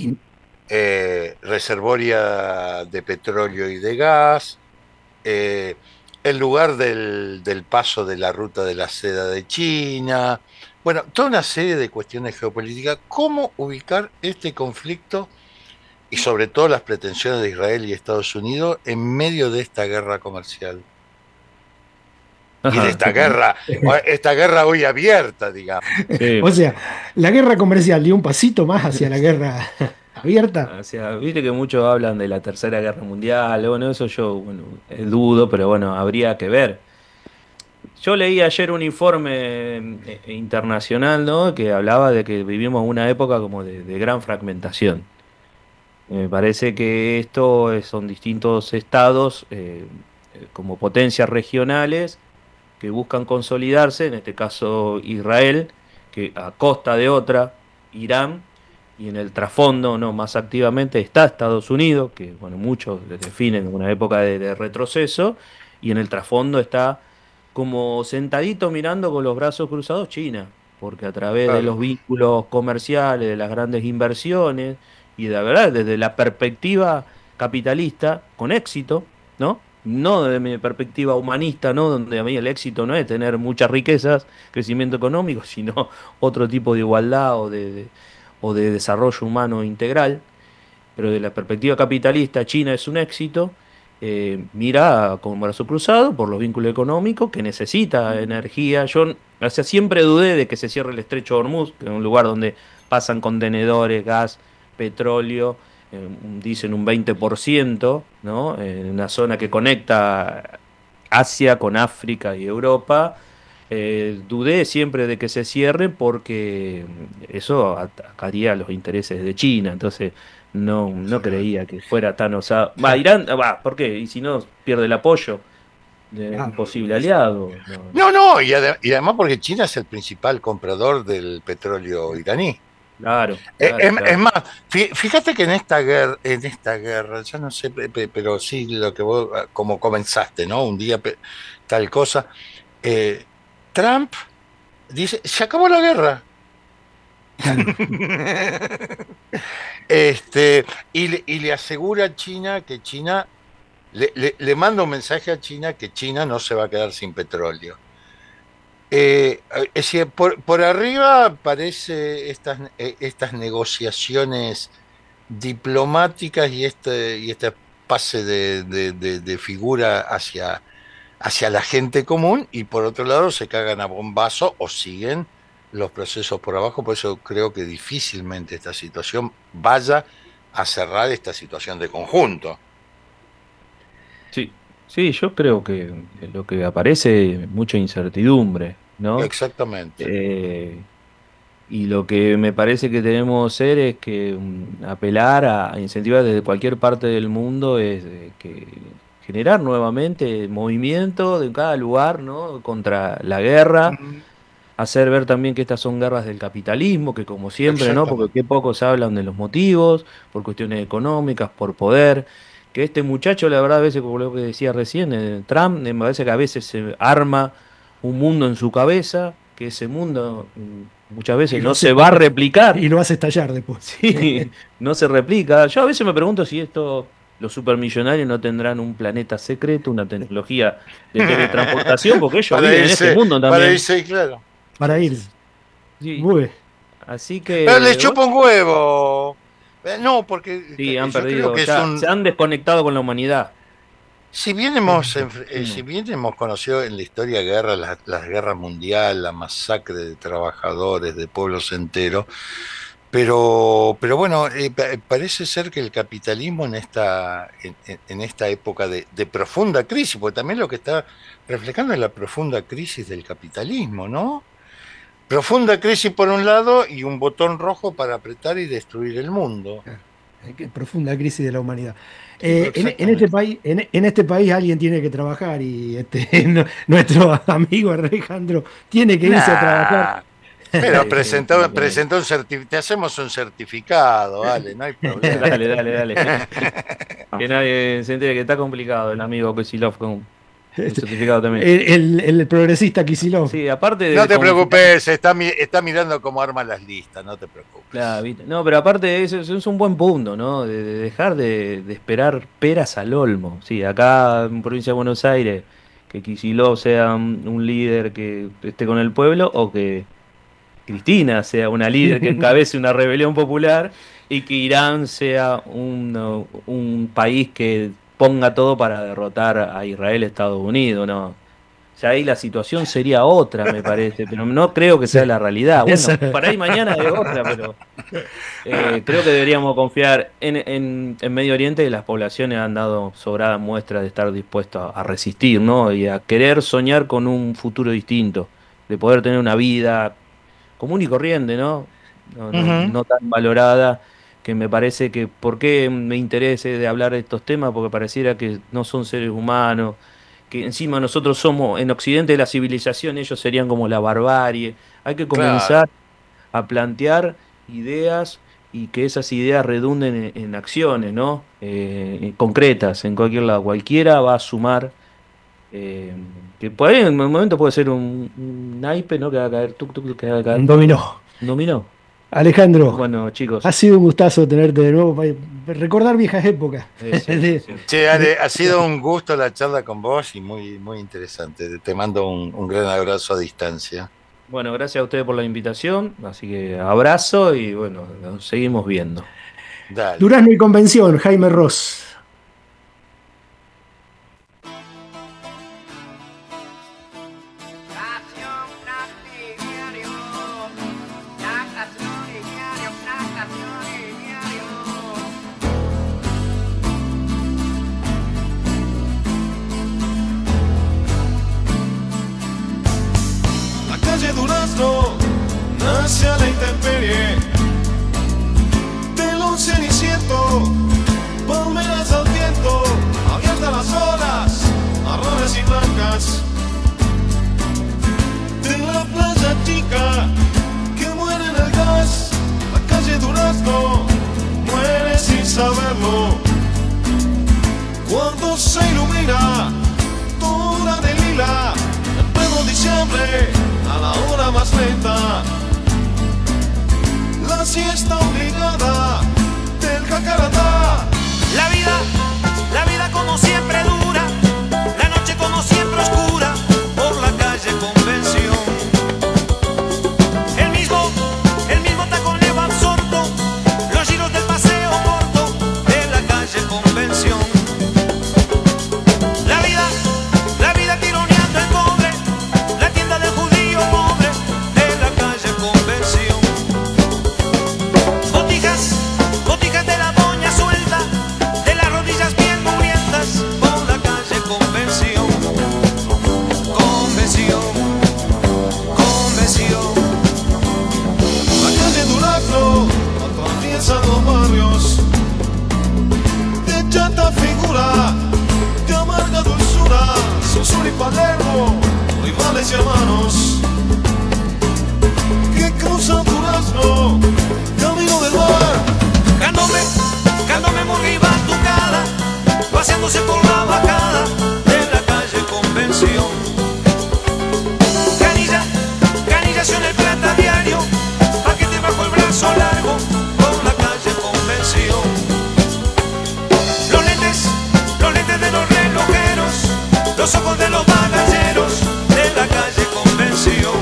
reservoria de petróleo y de gas, el lugar del paso de la ruta de la seda de China, bueno, toda una serie de cuestiones geopolíticas. ¿Cómo ubicar este conflicto y sobre todo las pretensiones de Israel y Estados Unidos en medio de esta guerra comercial? y de esta guerra hoy abierta, digamos. Sí. O sea, la guerra comercial dio un pasito más hacia la guerra abierta. O sea, viste que muchos hablan de la Tercera Guerra Mundial, bueno, eso yo dudo, pero bueno, habría que ver. Yo leí ayer un informe internacional, ¿no? Que hablaba de que vivimos una época como de gran fragmentación. Me parece que esto son distintos estados como potencias regionales que buscan consolidarse, en este caso Israel, que a costa de otra, Irán, y en el trasfondo, no, más activamente está Estados Unidos, que bueno, muchos le definen como una época de retroceso, y en el trasfondo está como sentadito mirando con los brazos cruzados China, porque a través de Claro. los vínculos comerciales, de las grandes inversiones, y de verdad, desde la perspectiva capitalista, con éxito, ¿no? No desde mi perspectiva humanista, ¿no? Donde a mí el éxito no es tener muchas riquezas, crecimiento económico, sino otro tipo de igualdad o de desarrollo humano integral. Pero de la perspectiva capitalista, China es un éxito. Mira con brazo cruzado por los vínculos económicos, que necesita energía. Yo, o sea, siempre dudé de que se cierre el estrecho de Hormuz, que es un lugar donde pasan contenedores, gas, petróleo, dicen un 20%, ¿no? En una zona que conecta Asia con África y Europa. Dudé siempre de que se cierre porque eso atacaría los intereses de China, entonces no creía que fuera tan osado. Irán, ¿por qué? Y si no, pierde el apoyo de un posible aliado. Y además porque China es el principal comprador del petróleo iraní. Claro. Es más, fíjate que en esta guerra, ya no sé, pero sí lo que vos, como comenzaste, ¿no? Un día tal cosa. Trump dice, se acabó la guerra. Y le asegura a China que China le manda un mensaje a China que China no se va a quedar sin petróleo. Es decir, por arriba parece estas negociaciones diplomáticas y este pase de figura hacia la gente común, y por otro lado se cagan a bombazo o siguen los procesos por abajo. Por eso creo que difícilmente esta situación vaya a cerrar esta situación de conjunto. Sí, yo creo que lo que aparece es mucha incertidumbre, ¿no? Exactamente. Y lo que me parece que tenemos que hacer es que apelar a incentivar desde cualquier parte del mundo, es que generar nuevamente movimiento de cada lugar, ¿no? Contra la guerra, hacer ver también que estas son guerras del capitalismo, que como siempre, ¿no? Porque qué poco se hablan de los motivos, por cuestiones económicas, por poder. Que este muchacho, la verdad, a veces, como lo que decía recién, Trump, me parece que a veces se arma un mundo en su cabeza, que ese mundo muchas veces no se va a replicar. Y lo hace estallar después. Sí, no se replica. Yo a veces me pregunto si los supermillonarios no tendrán un planeta secreto, una tecnología de teletransportación, porque ellos viven en este mundo también. Para irse, claro. Para irse. Sí. Muy bien. Así que... Pero les chupa un huevo. No, porque sí, han yo perdido, creo que se han desconectado con la humanidad. Si bien hemos conocido en la historia guerras, las guerras mundiales, la masacre de trabajadores, de pueblos enteros, pero bueno, parece ser que el capitalismo en esta época de profunda crisis, porque también lo que está reflejando es la profunda crisis del capitalismo, ¿no? Profunda crisis por un lado y un botón rojo para apretar y destruir el mundo. Profunda crisis de la humanidad. En este país alguien tiene que trabajar y nuestro amigo Alejandro tiene que irse a trabajar. Pero presentó un certificado, te hacemos un certificado, vale, no hay problema. Dale. Que nadie se entere que está complicado el amigo Kisilov con el certificado también. El progresista Kisilov. Sí, aparte de... No te preocupes, está mirando cómo arman las listas, no te preocupes. Claro, ¿viste? No, pero aparte de eso, es un buen punto, ¿no? De dejar de esperar peras al olmo. Sí, acá en provincia de Buenos Aires, que Kicillof sea un líder que esté con el pueblo, o que Cristina sea una líder que encabece una rebelión popular, y que Irán sea un país que ponga todo para derrotar a Israel, Estados Unidos, ¿no? ya ahí la situación sería otra, me parece, pero no creo que sea la realidad. Bueno, para ahí mañana es otra, pero creo que deberíamos confiar en Medio Oriente, que las poblaciones han dado sobradas muestras de estar dispuestas a resistir, ¿no? Y a querer soñar con un futuro distinto, de poder tener una vida común y corriente, ¿no? No tan valorada, que me parece que, ¿por qué me interese de hablar de estos temas? Porque pareciera que no son seres humanos, que encima nosotros somos, en Occidente, la civilización, ellos serían como la barbarie. Hay que comenzar a plantear ideas y que esas ideas redunden en acciones, ¿no? Concretas, en cualquier lado. Cualquiera va a sumar, que por ahí en un momento puede ser un naipe, ¿no? Que va a caer, que va a caer. Un dominó. Un dominó. Alejandro, bueno, chicos, ha sido un gustazo tenerte de nuevo para recordar viejas épocas. Sí, Ale, ha sido un gusto la charla con vos y muy, muy interesante. Te mando un gran abrazo a distancia. Bueno, gracias a ustedes por la invitación, así que abrazo y bueno, nos seguimos viendo. Dale. Durazno y Convención, Jaime Ross. Nace a la intemperie del un ceniciento, palmeras al viento, abiertas las olas, arrones y blancas, de la playa chica que muere en el gas, la calle Durazno muere sin saberlo, cuando se ilumina toda de lila, en pleno diciembre, a la hora más lenta, la siesta obligada del jacaratá. La vida como siempre dura, la noche como siempre oscura, por la calle Convención. El mismo taconeo absorto, los giros del paseo corto de la calle Convención. La vida tironeando el pobre, la tienda del judío pobre de la calle Convención. Botijas de la doña suelta, de las rodillas bien mugrientas, por la calle Convención. Convención. La calle Durazno atraviesa los barrios de chata figura, de amarga dulzura, Sur y Palermo, rivales y hermanos que cruzan Durazno, camino del mar. Cándome muy batucada, paseándose por la bajada de la calle Convención. Canillación el plata diario, paquete bajo el brazo largo, por la calle Convención. Los lentes de los relojeros, los ojos de los bagalleros de la calle Convención.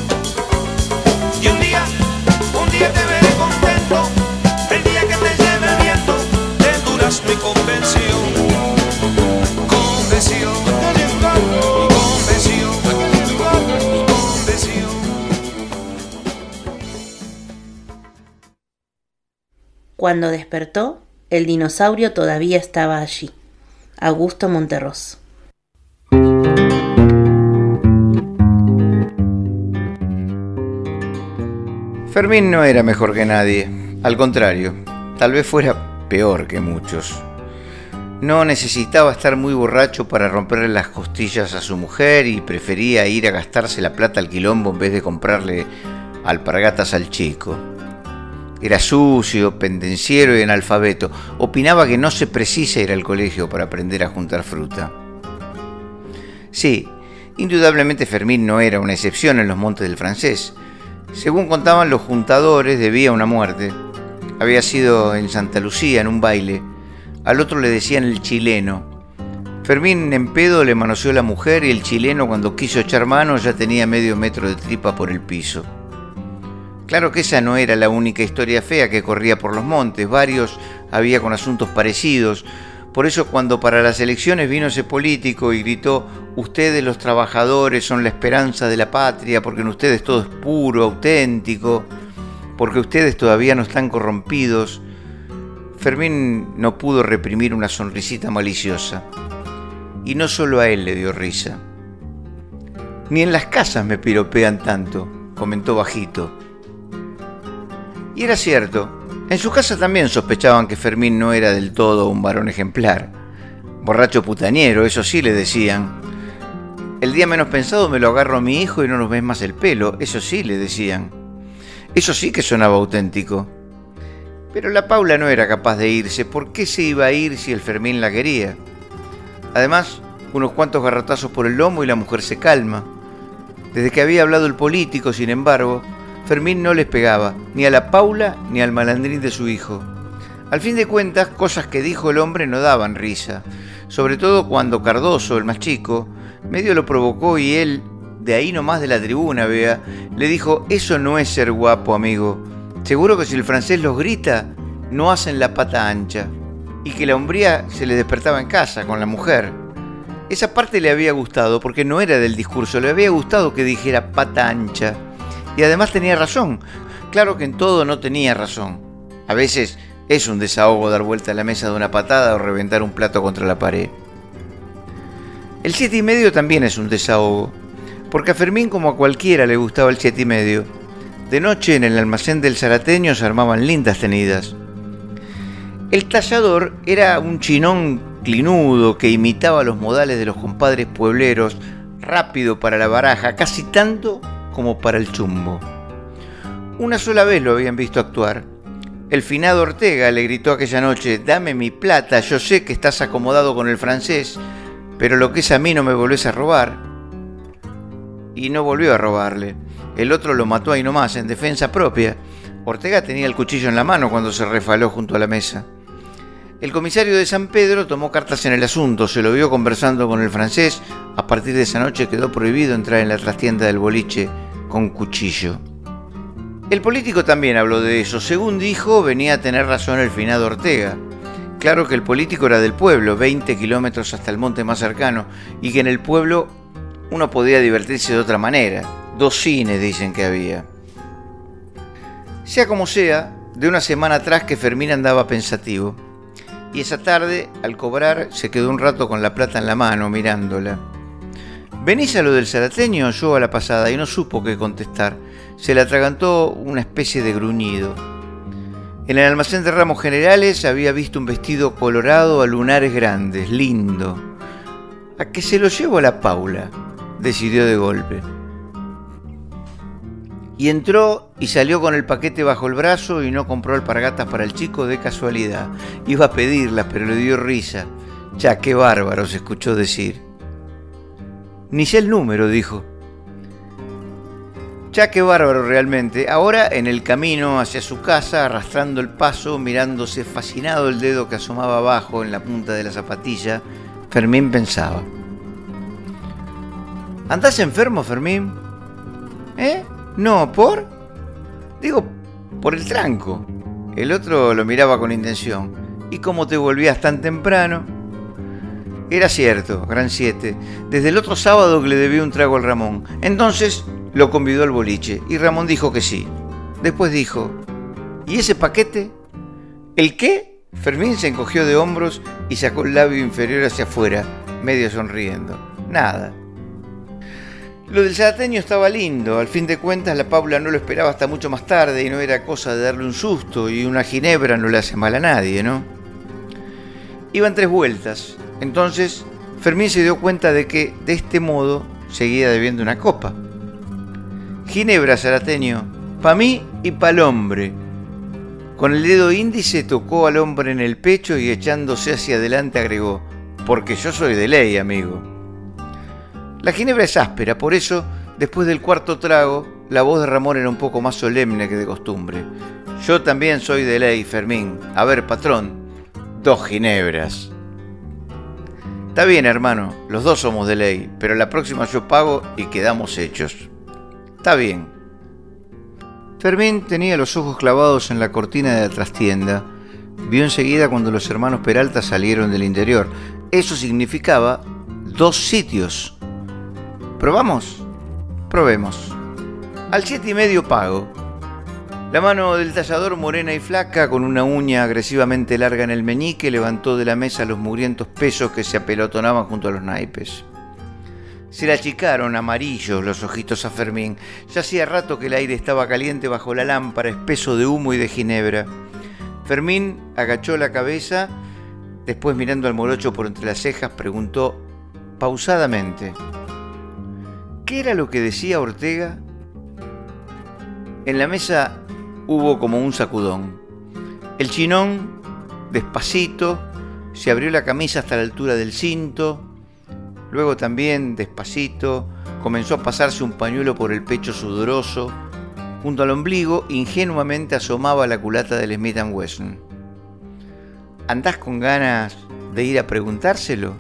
Y un día te veré contento, el día que te lleve el viento de Durazno y Convención. Convención. Cuando despertó, el dinosaurio todavía estaba allí. Augusto Monterros. Fermín no era mejor que nadie, al contrario, tal vez fuera peor que muchos. No necesitaba estar muy borracho para romperle las costillas a su mujer y prefería ir a gastarse la plata al quilombo en vez de comprarle alpargatas al chico. Era sucio, pendenciero y analfabeto. Opinaba que no se precisa ir al colegio para aprender a juntar fruta. Sí, indudablemente Fermín no era una excepción en los montes del Francés. Según contaban los juntadores, debía una muerte. Había sido en Santa Lucía, en un baile. Al otro le decían el chileno. Fermín en pedo le manoseó la mujer y el chileno, cuando quiso echar mano, ya tenía medio metro de tripa por el piso. Claro que esa no era la única historia fea que corría por los montes. Varios había con asuntos parecidos. Por eso cuando para las elecciones vino ese político y gritó: ustedes los trabajadores son la esperanza de la patria, porque en ustedes todo es puro, auténtico, porque ustedes todavía no están corrompidos, Fermín no pudo reprimir una sonrisita maliciosa. Y no solo a él le dio risa. Ni en las casas me piropean tanto, comentó bajito. Y era cierto. En su casa también sospechaban que Fermín no era del todo un varón ejemplar. Borracho putañero, eso sí le decían. El día menos pensado me lo agarro a mi hijo y no nos ves más el pelo, eso sí le decían. Eso sí que sonaba auténtico. Pero la Paula no era capaz de irse. ¿Por qué se iba a ir si el Fermín la quería? Además, unos cuantos garrotazos por el lomo y la mujer se calma. Desde que había hablado el político, sin embargo, Fermín no les pegaba, ni a la Paula ni al malandrín de su hijo. Al fin de cuentas, cosas que dijo el hombre no daban risa, sobre todo cuando Cardoso, el más chico, medio lo provocó y él, de ahí nomás de la tribuna, vea, le dijo: eso no es ser guapo, amigo. Seguro que si el francés los grita, no hacen la pata ancha. Y que la hombría se le despertaba en casa, con la mujer. Esa parte le había gustado, porque no era del discurso, le había gustado que dijera pata ancha. Y además tenía razón. Claro que en todo no tenía razón. A veces es un desahogo dar vuelta a la mesa de una patada o reventar un plato contra la pared. El 7,5 también es un desahogo, porque a Fermín, como a cualquiera, le gustaba el 7,5. De noche en el almacén del Zarateño se armaban lindas tenidas. El tallador era un chinón clinudo que imitaba los modales de los compadres puebleros, rápido para la baraja, casi tanto como para el chumbo. Una sola vez lo habían visto actuar. El finado Ortega le gritó aquella noche: dame mi plata, yo sé que estás acomodado con el francés, pero lo que es a mí no me volvés a robar. Y no volvió a robarle. El otro lo mató ahí nomás, en defensa propia. Ortega tenía el cuchillo en la mano cuando se refaló junto a la mesa. El comisario de San Pedro tomó cartas en el asunto, se lo vio conversando con el francés. A partir de esa noche quedó prohibido entrar en la trastienda del boliche con cuchillo. El político también habló de eso. Según dijo, venía a tener razón el finado Ortega. Claro que el político era del pueblo, 20 kilómetros hasta el monte más cercano, y que en el pueblo uno podía divertirse de otra manera. 2 cines dicen que había. Sea como sea, de una semana atrás que Fermín andaba pensativo. Y esa tarde, al cobrar, se quedó un rato con la plata en la mano, mirándola. ¿Venís a lo del Zarateño? Yo a la pasada, y no supo qué contestar. Se le atragantó una especie de gruñido. En el almacén de ramos generales había visto un vestido colorado a lunares grandes, lindo. ¿A que se lo llevo a la Paula?, decidió de golpe. Y entró y salió con el paquete bajo el brazo y no compró alpargatas para el chico de casualidad. Iba a pedirlas, pero le dio risa. Ya, qué bárbaro, se escuchó decir. Ni sé el número, dijo. Ya, qué bárbaro realmente. Ahora, en el camino hacia su casa, arrastrando el paso, mirándose fascinado el dedo que asomaba abajo en la punta de la zapatilla, Fermín pensaba. ¿Andás enfermo, Fermín? No, ¿por? Digo, por el tranco. El otro lo miraba con intención. ¿Y cómo te volvías tan temprano? Era cierto, gran 7. Desde el otro sábado que le debía un trago al Ramón. Entonces lo convidó al boliche y Ramón dijo que sí. Después dijo: ¿y ese paquete? ¿El qué? Fermín se encogió de hombros y sacó el labio inferior hacia afuera, medio sonriendo. Nada. Lo del Zarateño estaba lindo. Al fin de cuentas, la Paula no lo esperaba hasta mucho más tarde y no era cosa de darle un susto, y una ginebra no le hace mal a nadie, ¿no? Iban 3 vueltas. Entonces, Fermín se dio cuenta de que, de este modo, seguía debiendo una copa. Ginebra, Zarateño, pa' mí y pa'l hombre. Con el dedo índice tocó al hombre en el pecho y echándose hacia adelante agregó: porque yo soy de ley, amigo. La ginebra es áspera, por eso, después del 4.º trago, la voz de Ramón era un poco más solemne que de costumbre. Yo también soy de ley, Fermín. A ver, patrón, 2 ginebras. Está bien, hermano, los 2 somos de ley, pero la próxima yo pago y quedamos hechos. Está bien. Fermín tenía los ojos clavados en la cortina de la trastienda. vio enseguida cuando los hermanos Peralta salieron del interior. Eso significaba 2 sitios. ¿Probamos? Probemos. Al 7,5 pago. La mano del tallador, morena y flaca, con una uña agresivamente larga en el meñique, levantó de la mesa los mugrientos pesos que se apelotonaban junto a los naipes. Se le achicaron amarillos los ojitos a Fermín. Ya hacía rato que el aire estaba caliente bajo la lámpara, espeso de humo y de ginebra. Fermín agachó la cabeza, después mirando al morocho por entre las cejas, preguntó pausadamente: ¿qué era lo que decía Ortega? En la mesa hubo como un sacudón. El chinón, despacito, se abrió la camisa hasta la altura del cinto. Luego también, despacito, comenzó a pasarse un pañuelo por el pecho sudoroso. Junto al ombligo, ingenuamente asomaba la culata del Smith & Wesson. ¿Andás con ganas de ir a preguntárselo?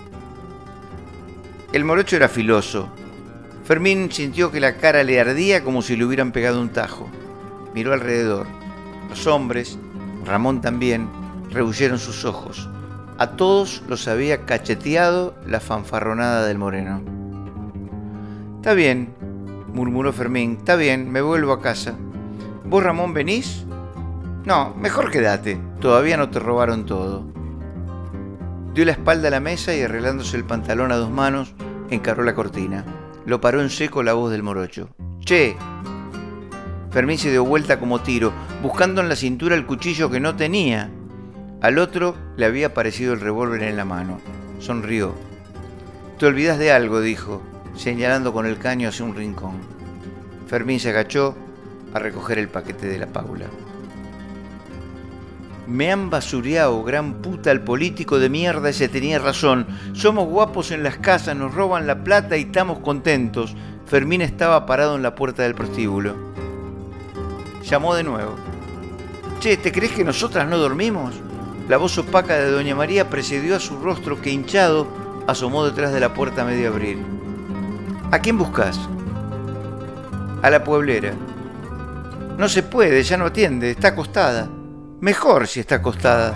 El morocho era filoso. Fermín sintió que la cara le ardía como si le hubieran pegado un tajo. Miró alrededor. Los hombres, Ramón también, rehuyeron sus ojos. A todos los había cacheteado la fanfarronada del moreno. «Está bien», murmuró Fermín, «está bien, me vuelvo a casa. ¿Vos, Ramón, venís?» «No, mejor quédate, todavía no te robaron todo». Dio la espalda a la mesa y, arreglándose el pantalón a 2 manos, encaró la cortina. Lo paró en seco la voz del morocho. «Che». Fermín se dio vuelta como tiro, buscando en la cintura el cuchillo que no tenía. Al otro le había aparecido el revólver en la mano. Sonrió. «Te olvidás de algo», dijo, señalando con el caño hacia un rincón. Fermín se agachó a recoger el paquete de la Paula. «Me han basureado, gran puta, el político de mierda ese tenía razón. Somos guapos en las casas, nos roban la plata y estamos contentos». Fermín estaba parado en la puerta del prostíbulo. Llamó de nuevo. «Che, ¿te crees que nosotras no dormimos?». La voz opaca de doña María precedió a su rostro que, hinchado, asomó detrás de la puerta a medio abrir. «¿A quién buscas?». «A la pueblera». «No se puede, ya no atiende, está acostada». «Mejor si está acostada».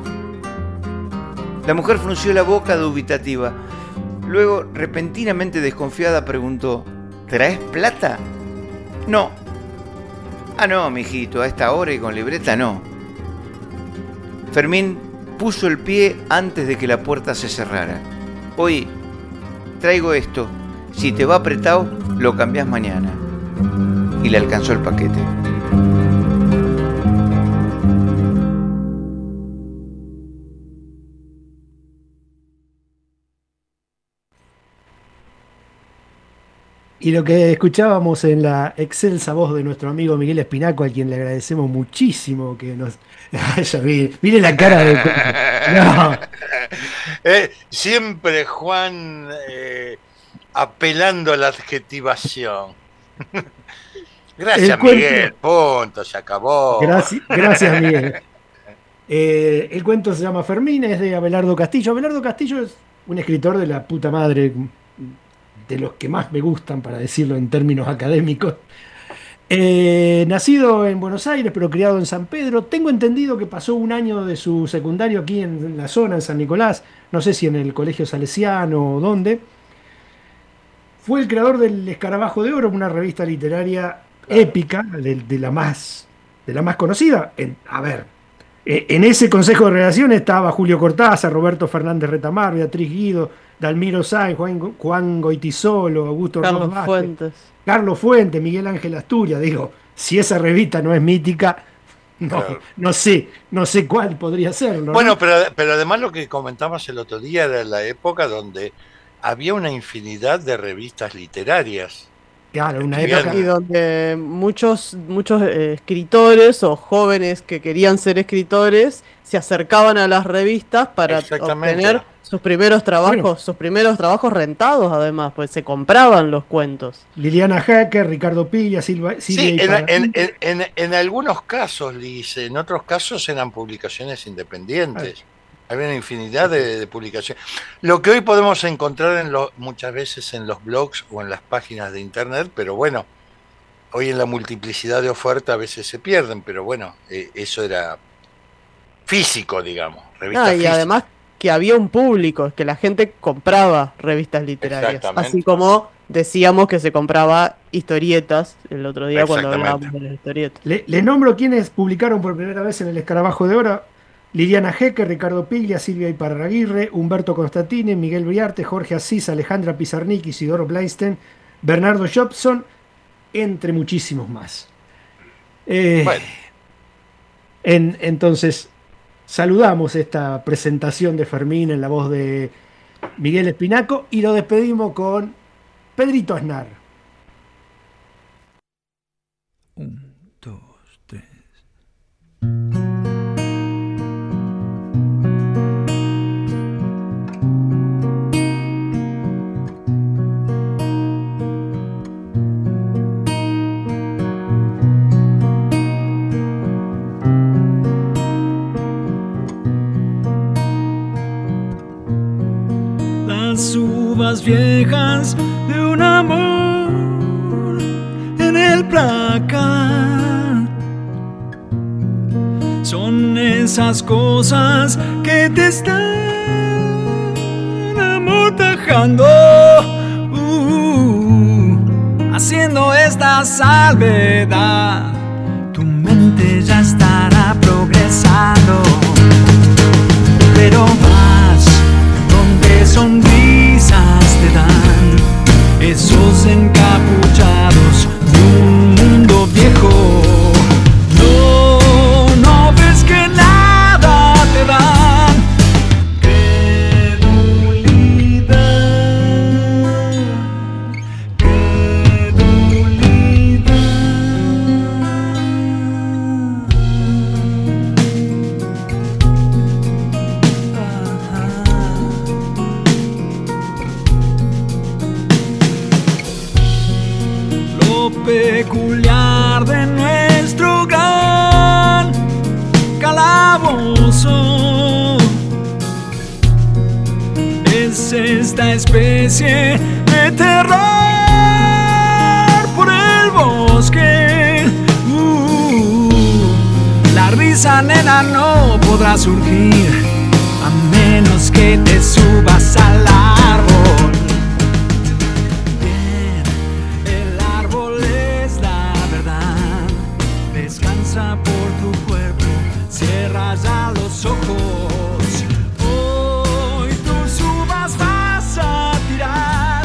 La mujer frunció la boca dubitativa. Luego, repentinamente desconfiada, preguntó: «¿Traes plata?». «No». «Ah, no, mijito, a esta hora y con libreta no». Fermín puso el pie antes de que la puerta se cerrara. «Oye, traigo esto. Si te va apretado, lo cambiás mañana». Y le alcanzó el paquete. Y lo que escuchábamos en la excelsa voz de nuestro amigo Miguel Espinaco, a quien le agradecemos muchísimo que nos... Ya mire la cara de... No. Siempre Juan apelando a la adjetivación. Gracias, Miguel. Punto, se acabó. Gracias, Miguel. El cuento se llama Fermín, es de Abelardo Castillo. Abelardo Castillo es un escritor de la puta madre, de los que más me gustan, para decirlo en términos académicos. Nacido en Buenos Aires, pero criado en San Pedro. Tengo entendido que pasó un año de su secundario aquí en la zona, en San Nicolás. No sé si en el Colegio Salesiano o dónde. Fue el creador del Escarabajo de Oro, una revista literaria épica, de la más conocida. En ese consejo de redacción estaba Julio Cortázar, Roberto Fernández Retamar, Beatriz Guido, Dalmiro Sáenz, Juan Goitisolo, Augusto Carlos Fuentes. Carlos Fuentes, Miguel Ángel Asturias. Digo, si esa revista no es mítica, no sé cuál podría serlo. Bueno, ¿no? pero además lo que comentabas el otro día era la época donde había una infinidad de revistas literarias. Claro, una época. Y donde muchos escritores o jóvenes que querían ser escritores se acercaban a las revistas para obtener sus primeros trabajos rentados, además, pues se compraban los cuentos. Liliana Jaque, Ricardo Pilla, Silvia Sí, en algunos casos, Liz, en otros casos eran publicaciones independientes. Había una infinidad de publicaciones. Lo que hoy podemos encontrar muchas veces en los blogs o en las páginas de internet, pero bueno, hoy en la multiplicidad de oferta a veces se pierden, pero bueno, eso era físico, digamos. No, y además que había un público, que la gente compraba revistas literarias. Así como decíamos que se compraba historietas el otro día cuando hablábamos de las historietas. Les nombro quienes publicaron por primera vez en el Escarabajo de Oro: Liliana Jeque, Ricardo Piglia, Silvia Iparraguirre, Humberto Constantini, Miguel Briarte, Jorge Asís, Alejandra Pizarnik, Isidoro Blaisten, Bernardo Jobson, entre muchísimos más. Entonces, saludamos esta presentación de Fermín en la voz de Miguel Espinaco y lo despedimos con Pedrito Aznar. 1, 2, 3. Las uvas viejas de un amor en el placar son esas cosas que te están amortajando, haciendo esta salvedad. Tu mente ya estará progresando, pero sonrisas te dan esos encapuchados de un mundo viejo. No ves que nada te dan credulidad. Peculiar de nuestro gran calabozo es esta especie de terror por el bosque. La risa, nena, no podrá surgir a menos que te subas al árbol. Por tu cuerpo, cierra ya los ojos. Hoy tus uvas vas a tirar.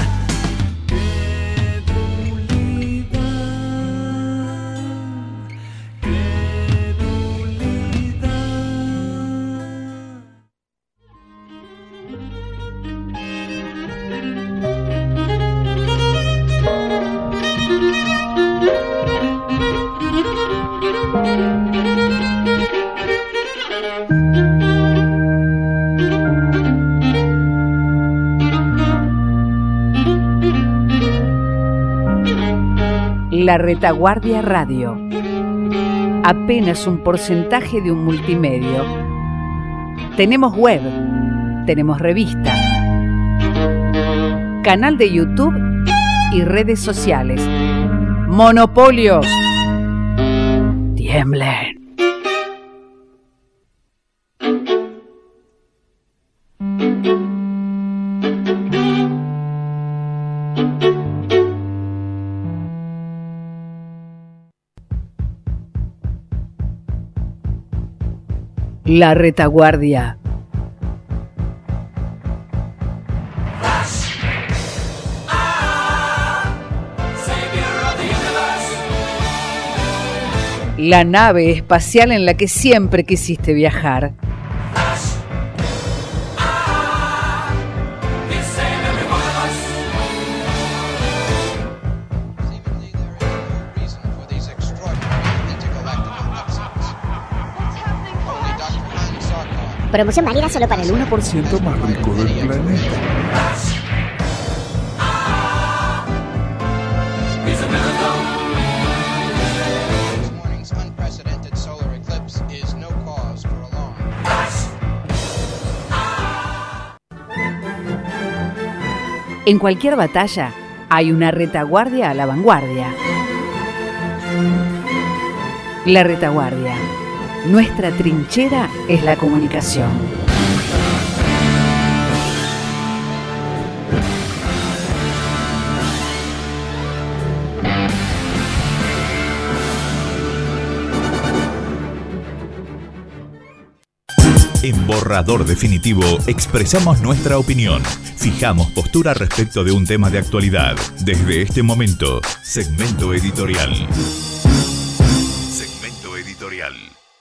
La Retaguardia Radio. Apenas un porcentaje de un multimedio. Tenemos web, tenemos revista, canal de YouTube y redes sociales. Monopolios. Tiemblen. La Retaguardia. La nave espacial en la que siempre quisiste viajar. Promoción válida solo para el 1% más rico del planeta. En cualquier batalla hay una retaguardia a la vanguardia. La Retaguardia. Nuestra trinchera es la comunicación. En Borrador Definitivo expresamos nuestra opinión. Fijamos postura respecto de un tema de actualidad. Desde este momento, segmento editorial. Segmento editorial.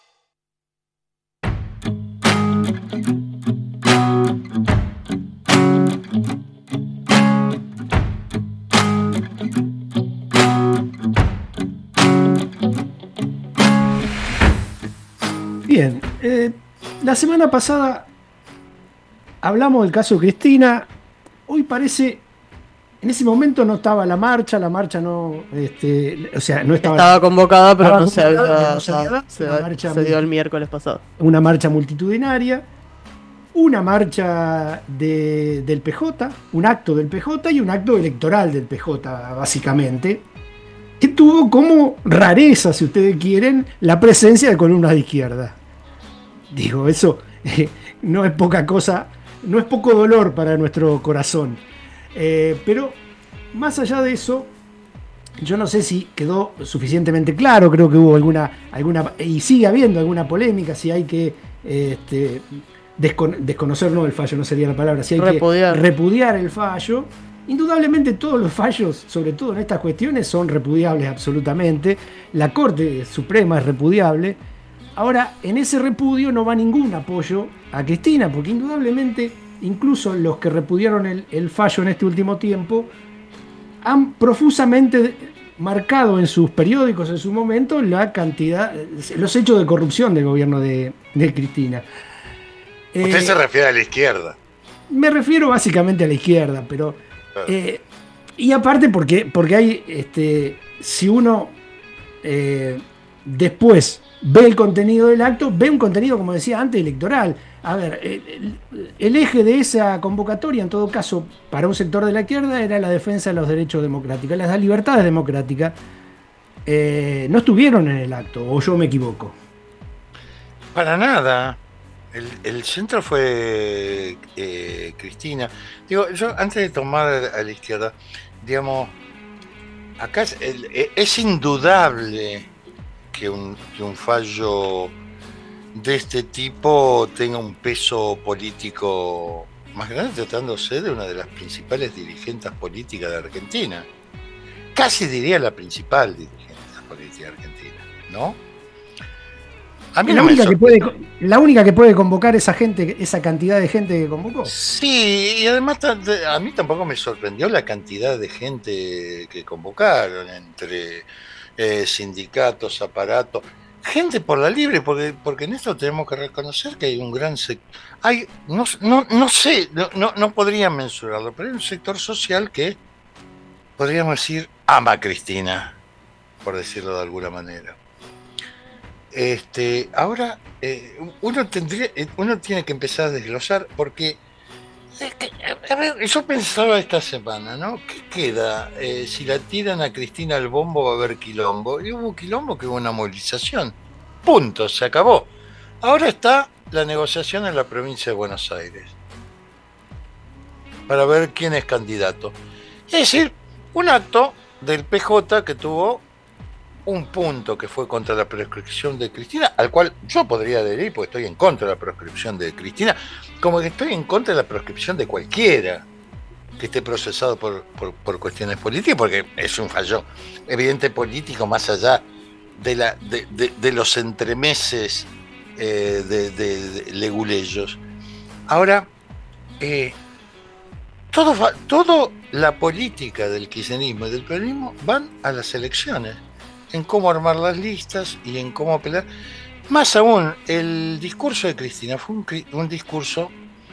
Bien, la semana pasada hablamos del caso Cristina. Hoy parece, en ese momento no estaba la marcha no, o sea, no estaba convocada, pero no se había, se dio el miércoles pasado. Una marcha multitudinaria, una marcha del PJ, un acto del PJ y un acto electoral del PJ, básicamente, que tuvo como rareza, si ustedes quieren, la presencia de columnas de izquierda. Digo, eso no es poca cosa, no es poco dolor para nuestro corazón. Pero más allá de eso, yo no sé si quedó suficientemente claro, creo que hubo alguna y sigue habiendo alguna polémica, si hay que desconocer, no el fallo, no sería la palabra, si hay que repudiar el fallo. Indudablemente todos los fallos, sobre todo en estas cuestiones, son repudiables absolutamente. La Corte Suprema es repudiable. Ahora, en ese repudio no va ningún apoyo a Cristina, porque indudablemente, incluso los que repudiaron el fallo en este último tiempo, han profusamente marcado en sus periódicos en su momento la cantidad, los hechos de corrupción del gobierno de Cristina. Usted se refiere a la izquierda. Me refiero básicamente a la izquierda, pero... y aparte porque hay, si uno después ve el contenido del acto, ve un contenido, como decía antes, electoral. A ver, el eje de esa convocatoria, en todo caso, para un sector de la izquierda, era la defensa de los derechos democráticos, las libertades democráticas. No estuvieron en el acto, o yo me equivoco. Para nada. El centro fue Cristina. Digo, yo antes de tomar a la izquierda, digamos, acá es indudable que un fallo de este tipo tenga un peso político más grande, tratándose de una de las principales dirigentes políticas de Argentina. Casi diría la principal dirigente política de Argentina, ¿no? A mí la única que puede convocar esa gente, esa cantidad de gente que convocó. Sí, y además a mí tampoco me sorprendió la cantidad de gente que convocaron, entre sindicatos, aparatos, gente por la libre, porque en esto tenemos que reconocer que hay un gran sector, no sé, no podría mensurarlo, pero hay un sector social que podríamos decir ama a Cristina, por decirlo de alguna manera. Ahora uno tiene que empezar a desglosar, porque a ver, yo pensaba esta semana, ¿no? ¿Qué queda? Si la tiran a Cristina al bombo va a haber quilombo, y hubo quilombo que hubo una movilización, punto, se acabó. Ahora está la negociación en la provincia de Buenos Aires para ver quién es candidato, es decir, un acto del PJ que tuvo un punto que fue contra la proscripción de Cristina, al cual yo podría adherir porque estoy en contra de la proscripción de Cristina, como que estoy en contra de la proscripción de cualquiera que esté procesado por cuestiones políticas, porque es un fallo evidente político más allá de los entremeses de leguleyos. Ahora, todo la política del kirchnerismo y del peronismo van a las elecciones, en cómo armar las listas y en cómo apelar. Más aún, el discurso de Cristina fue un discurso,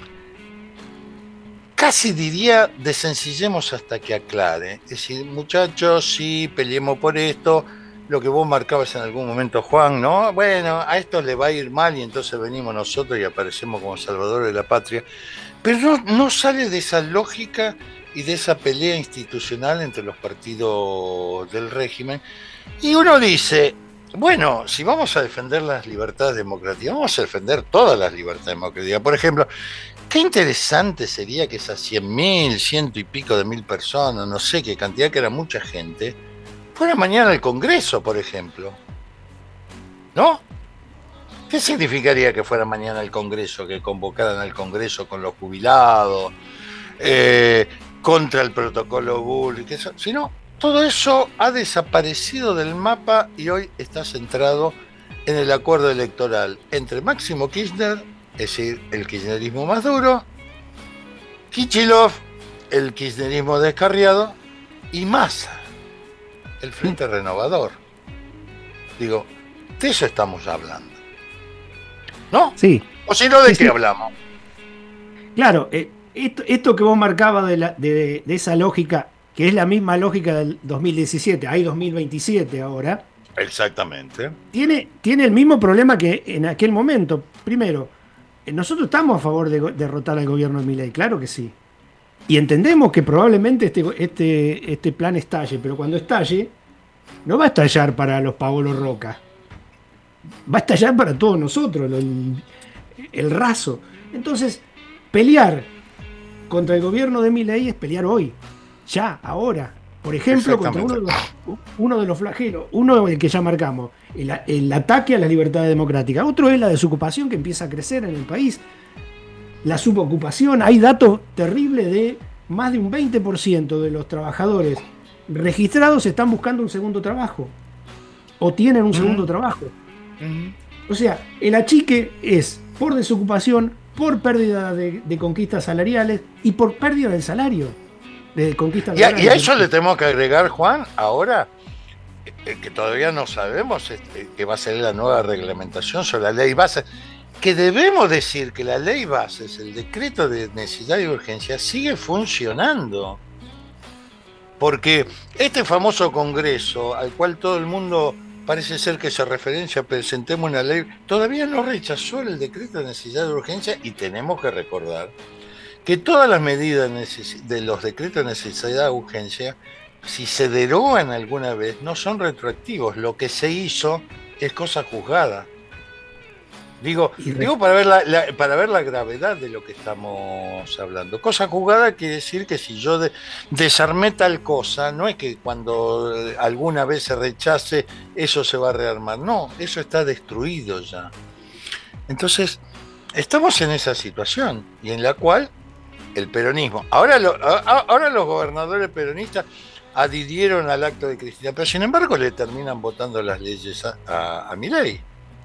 casi diría, desencillemos hasta que aclare. Es decir, muchachos, sí, peleemos por esto, lo que vos marcabas en algún momento, Juan, ¿no? Bueno, a esto le va a ir mal y entonces venimos nosotros y aparecemos como salvadores de la patria. Pero no sale de esa lógica y de esa pelea institucional entre los partidos del régimen. Y uno dice, Bueno, si vamos a defender las libertades democráticas, vamos a defender todas las libertades democráticas. Por ejemplo, qué interesante sería que esas 100.000, ciento y pico de mil personas, no sé qué cantidad, que era mucha gente, fuera mañana al Congreso, por ejemplo. ¿No? ¿Qué significaría que fuera mañana al Congreso, que convocaran al Congreso con los jubilados, contra el protocolo Bull? Si no, todo eso ha desaparecido del mapa y hoy está centrado en el acuerdo electoral entre Máximo Kirchner, es decir, el kirchnerismo más duro, Kicillof, el kirchnerismo descarriado, y Massa, el Frente Renovador. Digo, de eso estamos hablando. ¿No? Sí. O si no, ¿de qué hablamos? Claro, esto que vos marcabas de esa lógica, que es la misma lógica del 2017, hay 2027 ahora. Exactamente. Tiene el mismo problema que en aquel momento. Primero, nosotros estamos a favor de derrotar al gobierno de Milei, claro que sí. Y entendemos que probablemente este plan estalle, pero cuando estalle, no va a estallar para los Paolo Roca. Va a estallar para todos nosotros, el raso. Entonces, pelear contra el gobierno de Milei es pelear hoy, ya, ahora. Por ejemplo, contra uno de los flagelos, uno el que ya marcamos, el ataque a las libertades democráticas. Otro es la desocupación que empieza a crecer en el país. La subocupación, hay datos terribles de más de un 20% de los trabajadores registrados están buscando un segundo trabajo o tienen un segundo trabajo. O sea, el achique es por desocupación, por pérdida de conquistas salariales y por pérdida del salario de conquistas salariales. Y a eso le tenemos que agregar, Juan, ahora, que todavía no sabemos, que va a ser la nueva reglamentación sobre la ley base, que debemos decir que la ley base, el decreto de necesidad y urgencia, sigue funcionando. Porque este famoso Congreso, al cual todo el mundo parece ser que se referencia, presentemos una ley, todavía no rechazó el decreto de necesidad de urgencia, y tenemos que recordar que todas las medidas de los decretos de necesidad de urgencia, si se derogan alguna vez, no son retroactivos. Lo que se hizo es cosa juzgada. Digo para ver la gravedad de lo que estamos hablando. Cosa juzgada quiere decir que si yo desarmé tal cosa, no es que cuando alguna vez se rechace, eso se va a rearmar. No, eso está destruido ya. Entonces, estamos en esa situación, y en la cual el peronismo... Ahora los gobernadores peronistas adhirieron al acto de Cristina, pero sin embargo le terminan votando las leyes a Milei.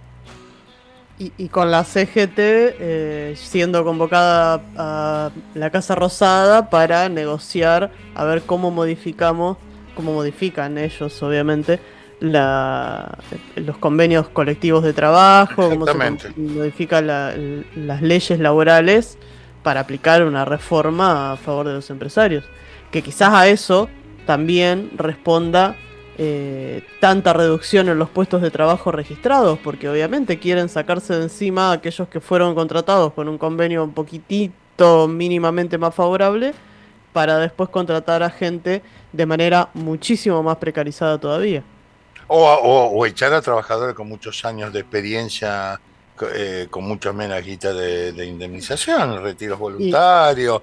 Y con la CGT siendo convocada a la Casa Rosada para negociar a ver cómo modifican ellos, obviamente, los convenios colectivos de trabajo, cómo se modifican las leyes laborales para aplicar una reforma a favor de los empresarios. Que quizás a eso también responda tanta reducción en los puestos de trabajo registrados, porque obviamente quieren sacarse de encima a aquellos que fueron contratados con un convenio un poquitito mínimamente más favorable, para después contratar a gente de manera muchísimo más precarizada todavía. O echar a trabajadores con muchos años de experiencia, con muchas menos guitas de indemnización, retiros voluntarios,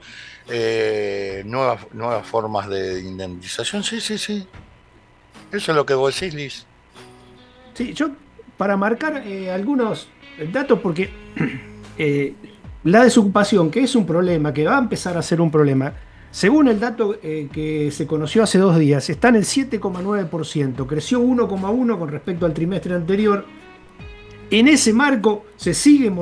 nuevas formas de indemnización. Sí. Eso es lo que vos decís, Liz. Sí, yo para marcar algunos datos, porque la desocupación, que es un problema, que va a empezar a ser un problema, según el dato que se conoció hace 2 días, está en el 7,9%, creció 1,1% con respecto al trimestre anterior. En ese marco se sigue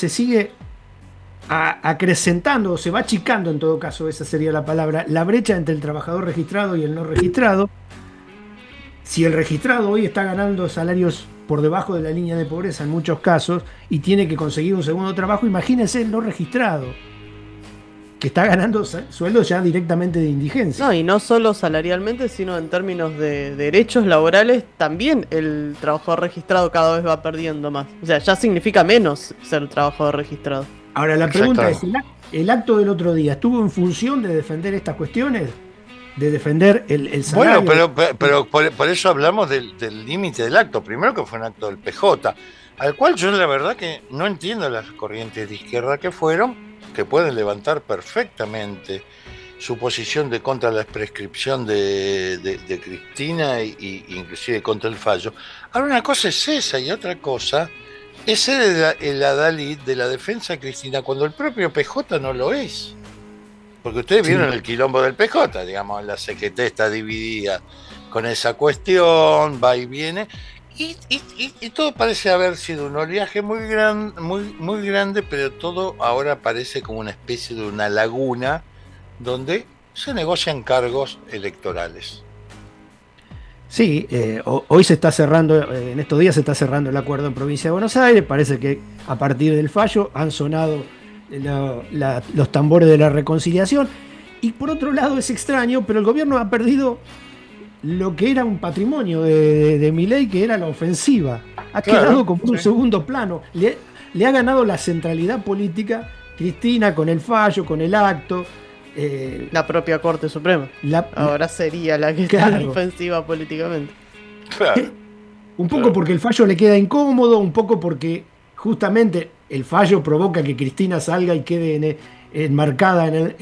acrecentando, se va achicando, en todo caso, esa sería la palabra, la brecha entre el trabajador registrado y el no registrado. Si el registrado hoy está ganando salarios por debajo de la línea de pobreza en muchos casos y tiene que conseguir un segundo trabajo, imagínense el no registrado, que está ganando sueldos ya directamente de indigencia. No, y no solo salarialmente, sino en términos de derechos laborales, también el trabajador registrado cada vez va perdiendo más. O sea, ya significa menos ser trabajador registrado. Ahora la pregunta es, ¿el acto del otro día estuvo en función de defender estas cuestiones? de defender el salario. Bueno, pero por eso hablamos del límite del acto. Primero que fue un acto del PJ, al cual yo la verdad que no entiendo las corrientes de izquierda que fueron, que pueden levantar perfectamente su posición de contra la prescripción de Cristina y inclusive contra el fallo. Ahora una cosa es esa y otra cosa es ser el adalid de la defensa de Cristina cuando el propio PJ no lo es. Porque ustedes vieron el quilombo del PJ, digamos, la CGT está dividida con esa cuestión, va y viene, y todo parece haber sido un oleaje muy grande, pero todo ahora parece como una especie de una laguna donde se negocian cargos electorales. Sí, hoy se está cerrando, en estos días se está cerrando el acuerdo en Provincia de Buenos Aires, parece que a partir del fallo han sonado los tambores de la reconciliación, y por otro lado es extraño, pero el gobierno ha perdido lo que era un patrimonio de Milei, que era la ofensiva, ha quedado como un segundo plano, le ha ganado la centralidad política Cristina con el fallo, con el acto. La propia Corte Suprema ahora sería la que está en la ofensiva políticamente. Un poco porque el fallo le queda incómodo, un poco porque justamente el fallo provoca que Cristina salga y quede enmarcada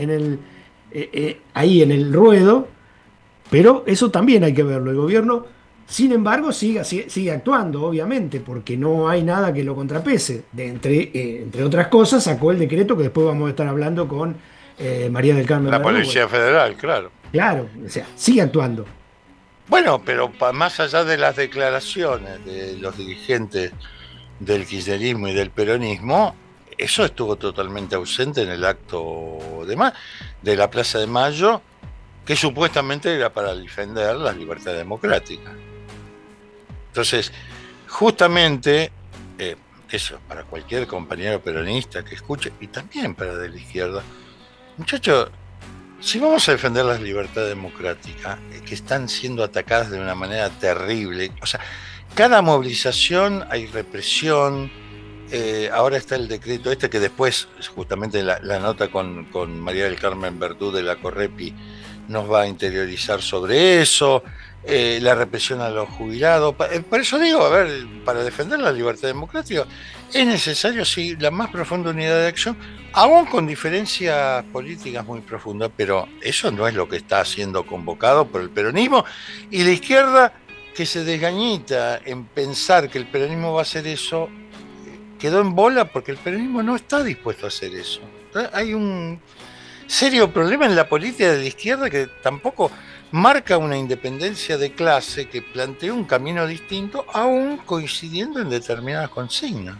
ahí en el ruedo, pero eso también hay que verlo. El gobierno, sin embargo, sigue actuando, obviamente, porque no hay nada que lo contrapese. Entre otras cosas, sacó el decreto que después vamos a estar hablando con María del Carmen. La Policía Federal, claro. Claro, o sea, sigue actuando. Bueno, pero más allá de las declaraciones de los dirigentes del kirchnerismo y del peronismo, eso estuvo totalmente ausente en el acto de la Plaza de Mayo, que supuestamente era para defender la libertad democrática. Entonces, justamente, eso para cualquier compañero peronista que escuche, y también para de la izquierda, muchachos, si vamos a defender la libertad democrática, que están siendo atacadas de una manera terrible, o sea, cada movilización hay represión, ahora está el decreto que después, justamente la nota con María del Carmen Verdú de la Correpi nos va a interiorizar sobre eso, la represión a los jubilados. Por eso digo, a ver, para defender la libertad democrática es necesario, sí, la más profunda unidad de acción, aún con diferencias políticas muy profundas, pero eso no es lo que está siendo convocado por el peronismo y la izquierda, que se desgañita en pensar que el peronismo va a hacer eso, quedó en bola porque el peronismo no está dispuesto a hacer eso. Entonces, hay un serio problema en la política de la izquierda que tampoco marca una independencia de clase, que plantea un camino distinto, aún coincidiendo en determinadas consignas.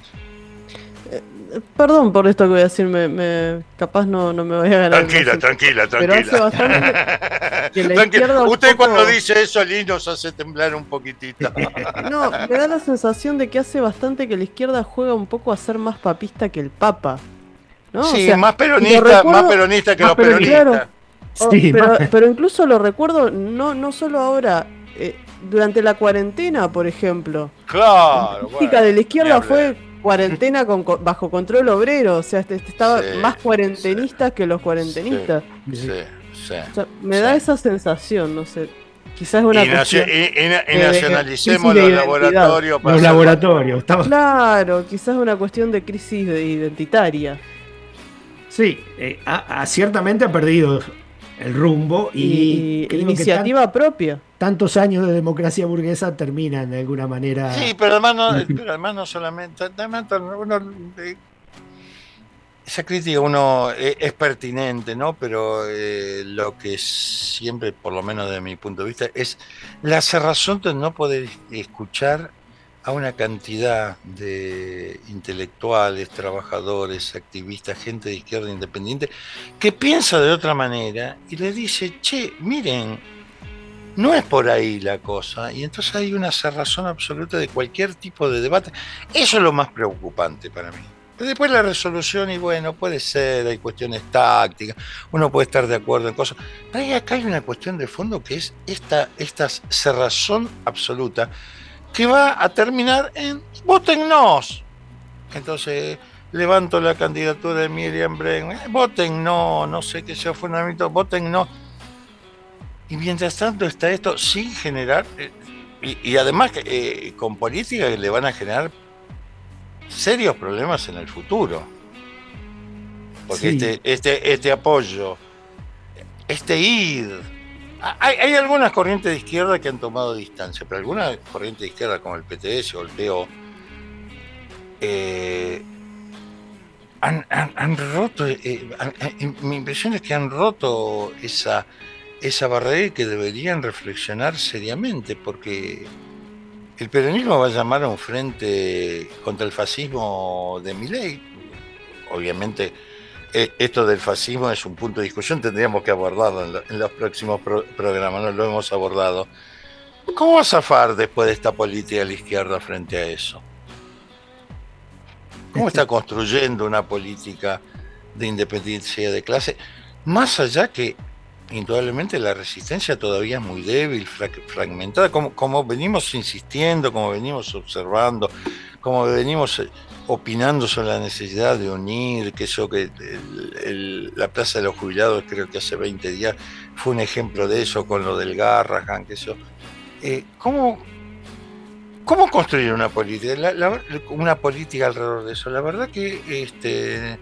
Perdón por esto que voy a decir, capaz no me voy a ganar. Tranquila. Pero hace bastante que la izquierda usted cuando dice eso, Lili, nos hace temblar un poquitito. No, me da la sensación de que hace bastante que la izquierda juega un poco a ser más papista que el Papa, ¿no? Sí, o sea, más peronista que los peronistas. Sí, pero incluso lo recuerdo, no solo ahora, durante la cuarentena, por ejemplo. Claro. La política de la izquierda fue cuarentena bajo control obrero, o sea, estaba más cuarentenista que los cuarentenistas. Sí. O sea, me da esa sensación, no sé. Quizás es una cuestión. Y nacionalicemos los laboratorios. Los laboratorios. Claro, quizás es una cuestión de crisis identitaria. Sí, ciertamente ha perdido el rumbo y iniciativa propia. Tantos años de democracia burguesa terminan de alguna manera. Sí, pero además no solamente. Esa crítica es pertinente, ¿no? Pero lo que siempre, por lo menos desde mi punto de vista, es la cerrazón de no poder escuchar a una cantidad de intelectuales, trabajadores, activistas, gente de izquierda independiente, que piensa de otra manera y le dice, che, miren, no es por ahí la cosa, y entonces hay una cerrazón absoluta de cualquier tipo de debate. Eso es lo más preocupante para mí. Pero después la resolución, y bueno, puede ser, hay cuestiones tácticas, uno puede estar de acuerdo en cosas, pero acá hay una cuestión de fondo que es esta cerrazón absoluta, que va a terminar en votennos. Entonces levanto la candidatura de Miriam Bregman, voten no sé qué sea fundamento, voten no. Y mientras tanto está esto sin generar, y además con políticas que le van a generar serios problemas en el futuro. Porque Sí. este apoyo, hay algunas corrientes de izquierda que han tomado distancia, pero algunas corrientes de izquierda como el PTS o el PO han roto, mi impresión es que han roto esa barrera y que deberían reflexionar seriamente, porque el peronismo va a llamar a un frente contra el fascismo de Milei. Obviamente esto del fascismo es un punto de discusión, tendríamos que abordarlo en los próximos programas, no lo hemos abordado. ¿Cómo va a zafar después de esta política de la izquierda frente a eso? ¿Cómo está construyendo una política de independencia de clase? Más allá que, indudablemente, la resistencia todavía es muy débil, fragmentada, como venimos insistiendo, como venimos observando, como venimos opinando sobre la necesidad de unir, que la Plaza de los Jubilados, creo que hace 20 días, fue un ejemplo de eso, con lo del Garrahan, que eso. ¿Cómo construir una política? Una política alrededor de eso. La verdad que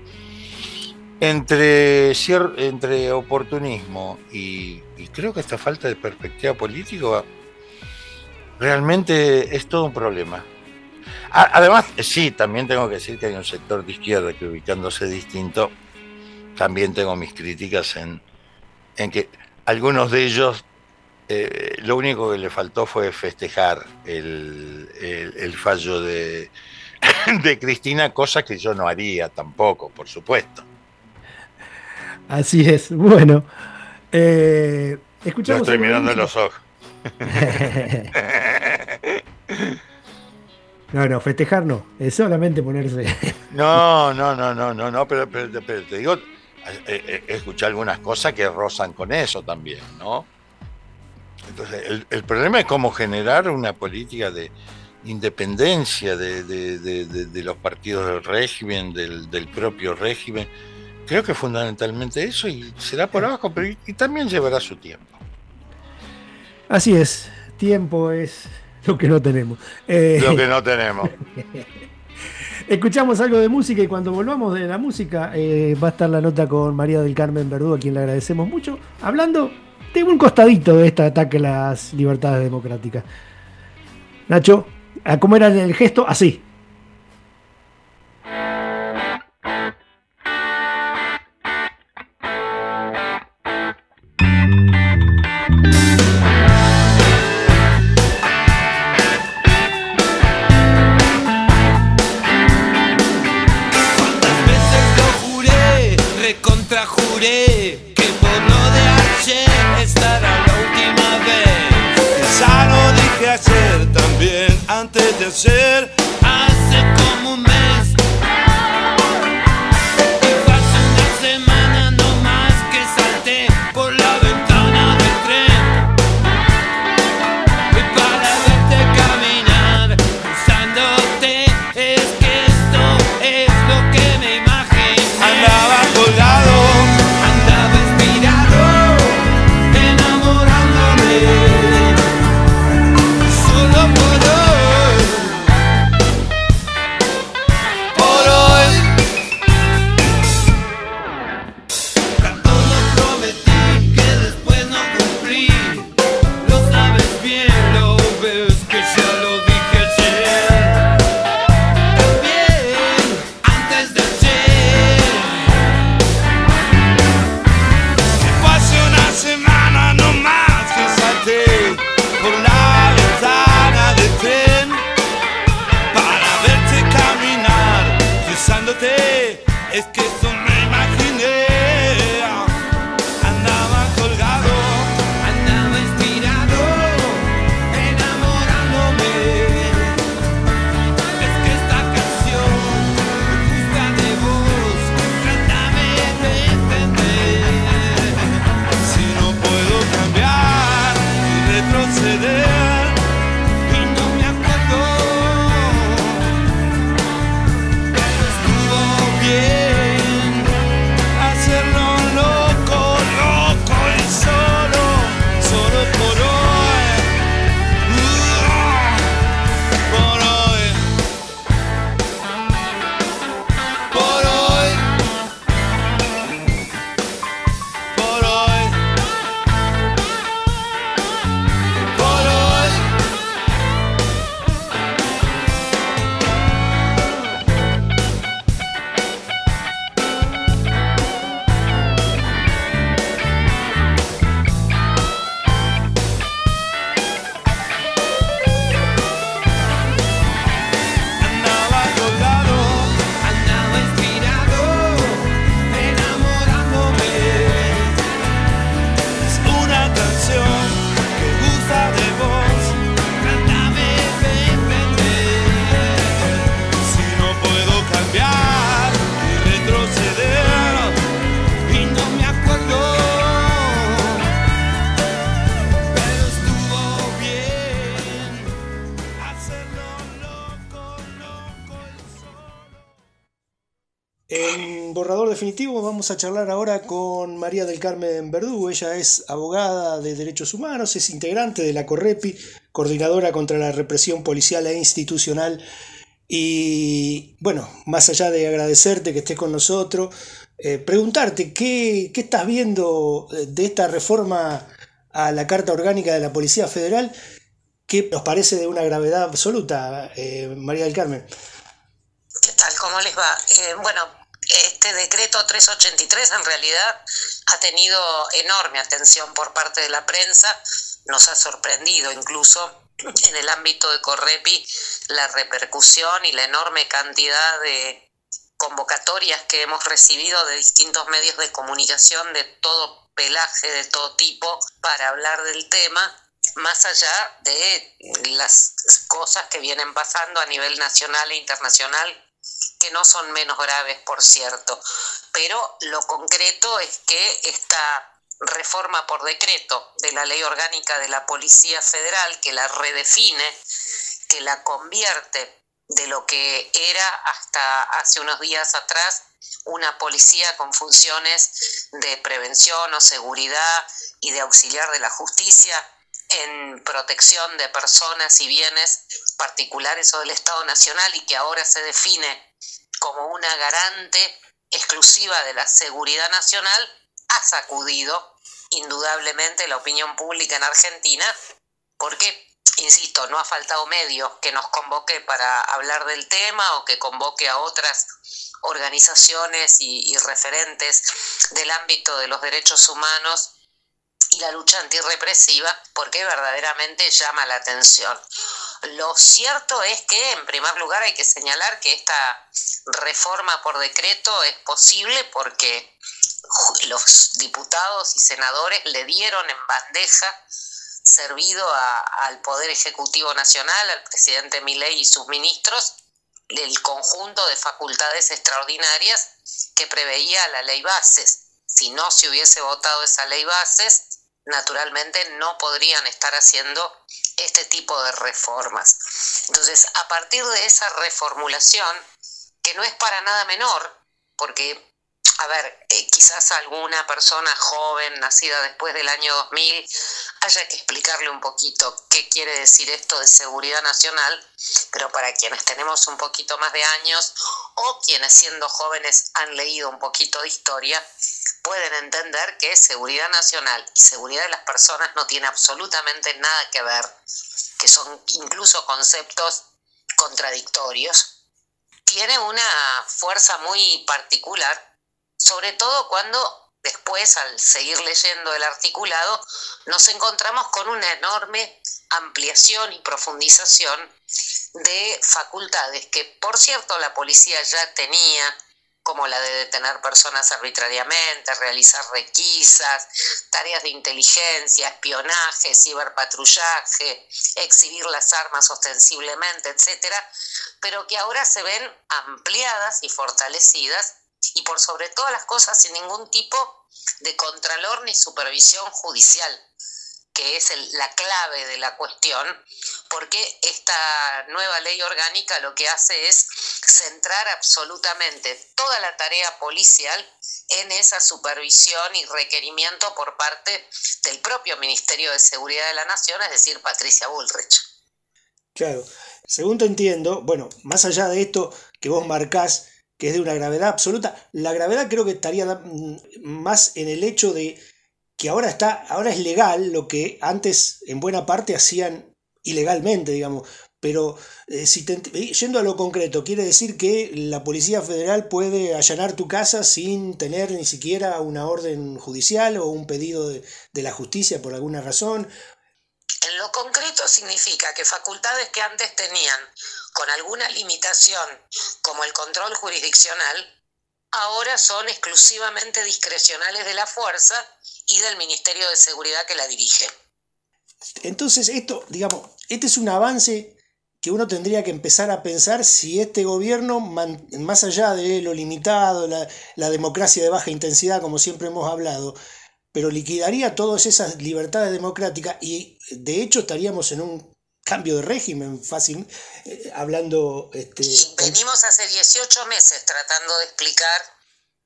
entre oportunismo y creo que esta falta de perspectiva política realmente es todo un problema. Además, sí, también tengo que decir que hay un sector de izquierda que, ubicándose distinto, también tengo mis críticas en que algunos de ellos lo único que le faltó fue festejar el fallo de Cristina, cosa que yo no haría tampoco, por supuesto. Así es. Bueno, escuchamos. Yo estoy mirando en los ojos. No, festejar no, es solamente ponerse. No, pero te digo, escuché algunas cosas que rozan con eso también, ¿no? Entonces, el problema es cómo generar una política de independencia de los partidos del régimen, del propio régimen. Creo que fundamentalmente eso, y será por abajo, pero y también llevará su tiempo. Así es, tiempo es lo que no tenemos. Lo que no tenemos. Escuchamos algo de música y cuando volvamos de la música va a estar la nota con María del Carmen Verdú, a quien le agradecemos mucho, hablando de un costadito de este ataque a las libertades democráticas. Nacho, ¿cómo era el gesto? Así. Contrajuré que por lo de ayer estará la última vez. Ya lo dije ayer también, antes de ayer, hace como un mes. Y hace una semana no más que salté por la ventana del tren. Y para verte caminar, cruzándote, es que esto es lo que me imagino. Andaba colgado. Es que eso me imaginé. Andaba colgado, andaba inspirado, enamorándome. Es que esta canción me gusta de vos, trátame de entender. Si no puedo cambiar y retroceder, y no me acuerdo, pero estuvo bien. En Borrador Definitivo vamos a charlar ahora con María del Carmen Verdú. Ella es abogada de derechos humanos, es integrante de la CORREPI, coordinadora contra la represión policial e institucional. Y bueno, más allá de agradecerte que estés con nosotros, preguntarte qué estás viendo de esta reforma a la Carta Orgánica de la Policía Federal, que nos parece de una gravedad absoluta, María del Carmen. ¿Qué tal? ¿Cómo les va? Bueno, este decreto 383 en realidad ha tenido enorme atención por parte de la prensa, nos ha sorprendido incluso en el ámbito de CORREPI la repercusión y la enorme cantidad de convocatorias que hemos recibido de distintos medios de comunicación de todo pelaje, de todo tipo, para hablar del tema, más allá de las cosas que vienen pasando a nivel nacional e internacional, que no son menos graves, por cierto. Pero lo concreto es que esta reforma por decreto de la Ley Orgánica de la Policía Federal, que la redefine, que la convierte de lo que era hasta hace unos días atrás una policía con funciones de prevención o seguridad y de auxiliar de la justicia en protección de personas y bienes particulares o del Estado Nacional, y que ahora se define como una garante exclusiva de la seguridad nacional, ha sacudido indudablemente la opinión pública en Argentina, porque, insisto, no ha faltado medio que nos convoque para hablar del tema o que convoque a otras organizaciones y referentes del ámbito de los derechos humanos y la lucha antirrepresiva, porque verdaderamente llama la atención. Lo cierto es que, en primer lugar, hay que señalar que esta reforma por decreto es posible porque los diputados y senadores le dieron en bandeja servido al Poder Ejecutivo Nacional, al presidente Milei y sus ministros, el conjunto de facultades extraordinarias que preveía la ley bases. Si no se hubiese votado esa ley bases, naturalmente no podrían estar haciendo este tipo de reformas. Entonces, a partir de esa reformulación, que no es para nada menor, porque, quizás alguna persona joven, nacida después del año 2000, haya que explicarle un poquito qué quiere decir esto de seguridad nacional, pero para quienes tenemos un poquito más de años, o quienes siendo jóvenes han leído un poquito de historia, pueden entender que seguridad nacional y seguridad de las personas no tiene absolutamente nada que ver, que son incluso conceptos contradictorios. Tiene una fuerza muy particular, sobre todo cuando después, al seguir leyendo el articulado, nos encontramos con una enorme ampliación y profundización de facultades que, por cierto, la policía ya tenía, como la de detener personas arbitrariamente, realizar requisas, tareas de inteligencia, espionaje, ciberpatrullaje, exhibir las armas ostensiblemente, etcétera, pero que ahora se ven ampliadas y fortalecidas, y por sobre todas las cosas sin ningún tipo de contralor ni supervisión judicial, que es la clave de la cuestión, porque esta nueva ley orgánica lo que hace es centrar absolutamente toda la tarea policial en esa supervisión y requerimiento por parte del propio Ministerio de Seguridad de la Nación, es decir, Patricia Bullrich. Claro, según te entiendo, bueno, más allá de esto que vos marcás, que es de una gravedad absoluta, la gravedad creo que estaría más en el hecho de que ahora es legal lo que antes en buena parte hacían ilegalmente, digamos. Pero yendo a lo concreto, quiere decir que la Policía Federal puede allanar tu casa sin tener ni siquiera una orden judicial o un pedido de la justicia por alguna razón. En lo concreto significa que facultades que antes tenían con alguna limitación, como el control jurisdiccional, ahora son exclusivamente discrecionales de la fuerza y del Ministerio de Seguridad que la dirige. Entonces esto, digamos, este es un avance que uno tendría que empezar a pensar si este gobierno, más allá de lo limitado, la democracia de baja intensidad, como siempre hemos hablado, pero liquidaría todas esas libertades democráticas y de hecho estaríamos en un cambio de régimen, fácil, hablando... Venimos hace 18 meses tratando de explicar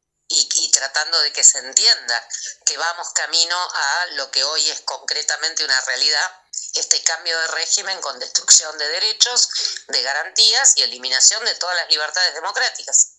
y tratando de que se entienda que vamos camino a lo que hoy es concretamente una realidad, este cambio de régimen con destrucción de derechos, de garantías y eliminación de todas las libertades democráticas.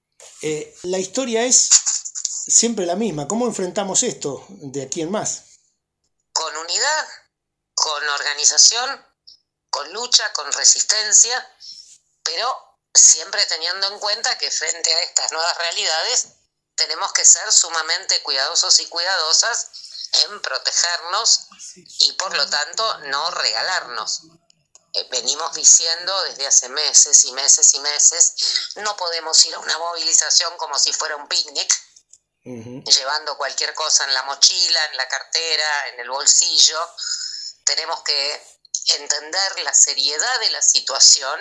La historia es siempre la misma. ¿Cómo enfrentamos esto de aquí en más? Con unidad, con organización, con lucha, con resistencia, pero siempre teniendo en cuenta que frente a estas nuevas realidades tenemos que ser sumamente cuidadosos y cuidadosas en protegernos y por lo tanto no regalarnos. Venimos diciendo desde hace meses y meses y meses, no podemos ir a una movilización como si fuera un picnic, llevando cualquier cosa en la mochila, en la cartera, en el bolsillo. Tenemos que entender la seriedad de la situación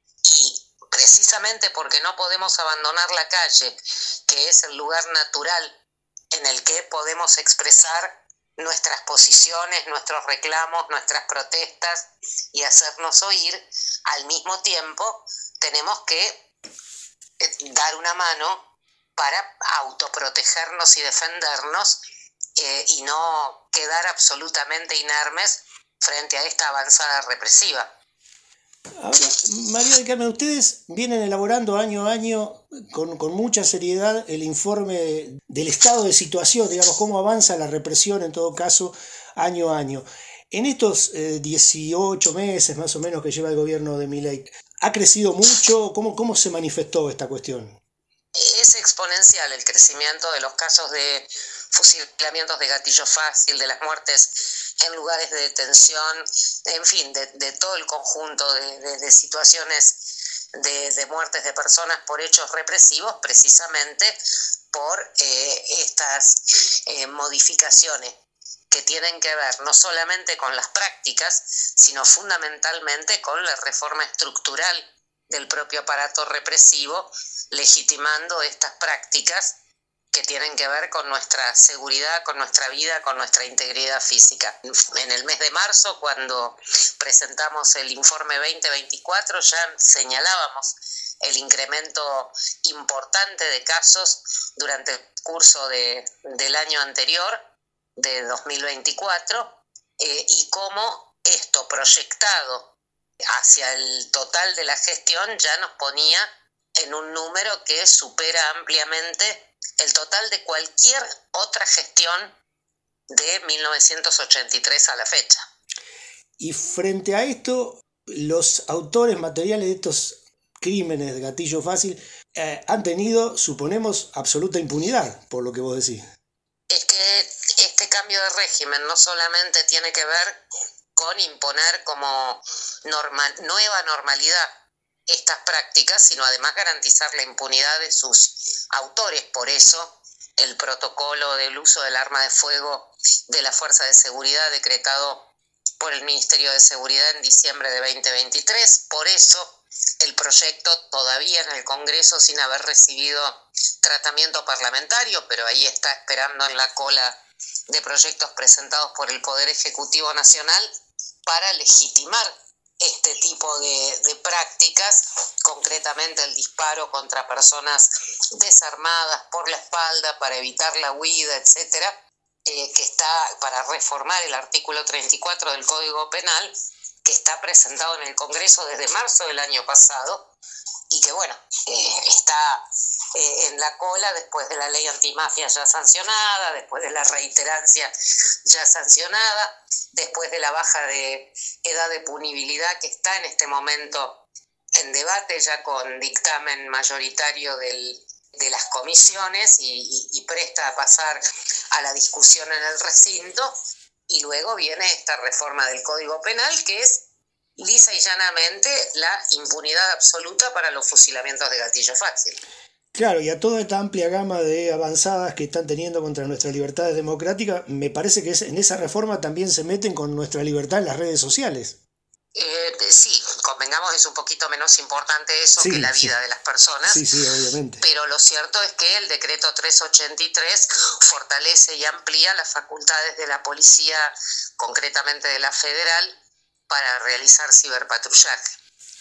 y precisamente porque no podemos abandonar la calle, que es el lugar natural en el que podemos expresar nuestras posiciones, nuestros reclamos, nuestras protestas y hacernos oír, al mismo tiempo tenemos que dar una mano para autoprotegernos y defendernos y no quedar absolutamente inermes frente a esta avanzada represiva. Ahora, María del Carmen, ustedes vienen elaborando año a año con mucha seriedad el informe del estado de situación, digamos, cómo avanza la represión en todo caso año a año. En estos 18 meses más o menos que lleva el gobierno de Milei, ¿ha crecido mucho? ¿Cómo se manifestó esta cuestión? Es exponencial el crecimiento de los casos de fusilamientos de gatillo fácil, de las muertes en lugares de detención, en fin, de todo el conjunto de situaciones de muertes de personas por hechos represivos, precisamente por estas modificaciones que tienen que ver no solamente con las prácticas, sino fundamentalmente con la reforma estructural del propio aparato represivo, legitimando estas prácticas que tienen que ver con nuestra seguridad, con nuestra vida, con nuestra integridad física. En el mes de marzo, cuando presentamos el informe 2024, ya señalábamos el incremento importante de casos durante el curso del año anterior, de 2024, y cómo esto proyectado hacia el total de la gestión ya nos ponía en un número que supera ampliamente el total de cualquier otra gestión de 1983 a la fecha. Y frente a esto, los autores materiales de estos crímenes de gatillo fácil han tenido, suponemos, absoluta impunidad, por lo que vos decís. Es que este cambio de régimen no solamente tiene que ver con imponer como nueva normalidad estas prácticas, sino además garantizar la impunidad de sus autores. Por eso el protocolo del uso del arma de fuego de la Fuerza de Seguridad decretado por el Ministerio de Seguridad en diciembre de 2023, por eso el proyecto todavía en el Congreso sin haber recibido tratamiento parlamentario, pero ahí está esperando en la cola de proyectos presentados por el Poder Ejecutivo Nacional para legitimar este tipo de prácticas, concretamente el disparo contra personas desarmadas por la espalda para evitar la huida, etcétera, que está para reformar el artículo 34 del Código Penal, que está presentado en el Congreso desde marzo del año pasado y que, bueno, está en la cola después de la ley antimafia ya sancionada, después de la reiterancia ya sancionada, después de la baja de edad de punibilidad que está en este momento en debate ya con dictamen mayoritario de las comisiones y presta a pasar a la discusión en el recinto. Y luego viene esta reforma del Código Penal que es lisa y llanamente la impunidad absoluta para los fusilamientos de gatillo fácil. Claro, y a toda esta amplia gama de avanzadas que están teniendo contra nuestras libertades democráticas, me parece que en esa reforma también se meten con nuestra libertad en las redes sociales. Sí, convengamos, es un poquito menos importante eso que la vida de las personas. Sí, obviamente. Pero lo cierto es que el decreto 383 fortalece y amplía las facultades de la policía, concretamente de la federal, para realizar ciberpatrullaje.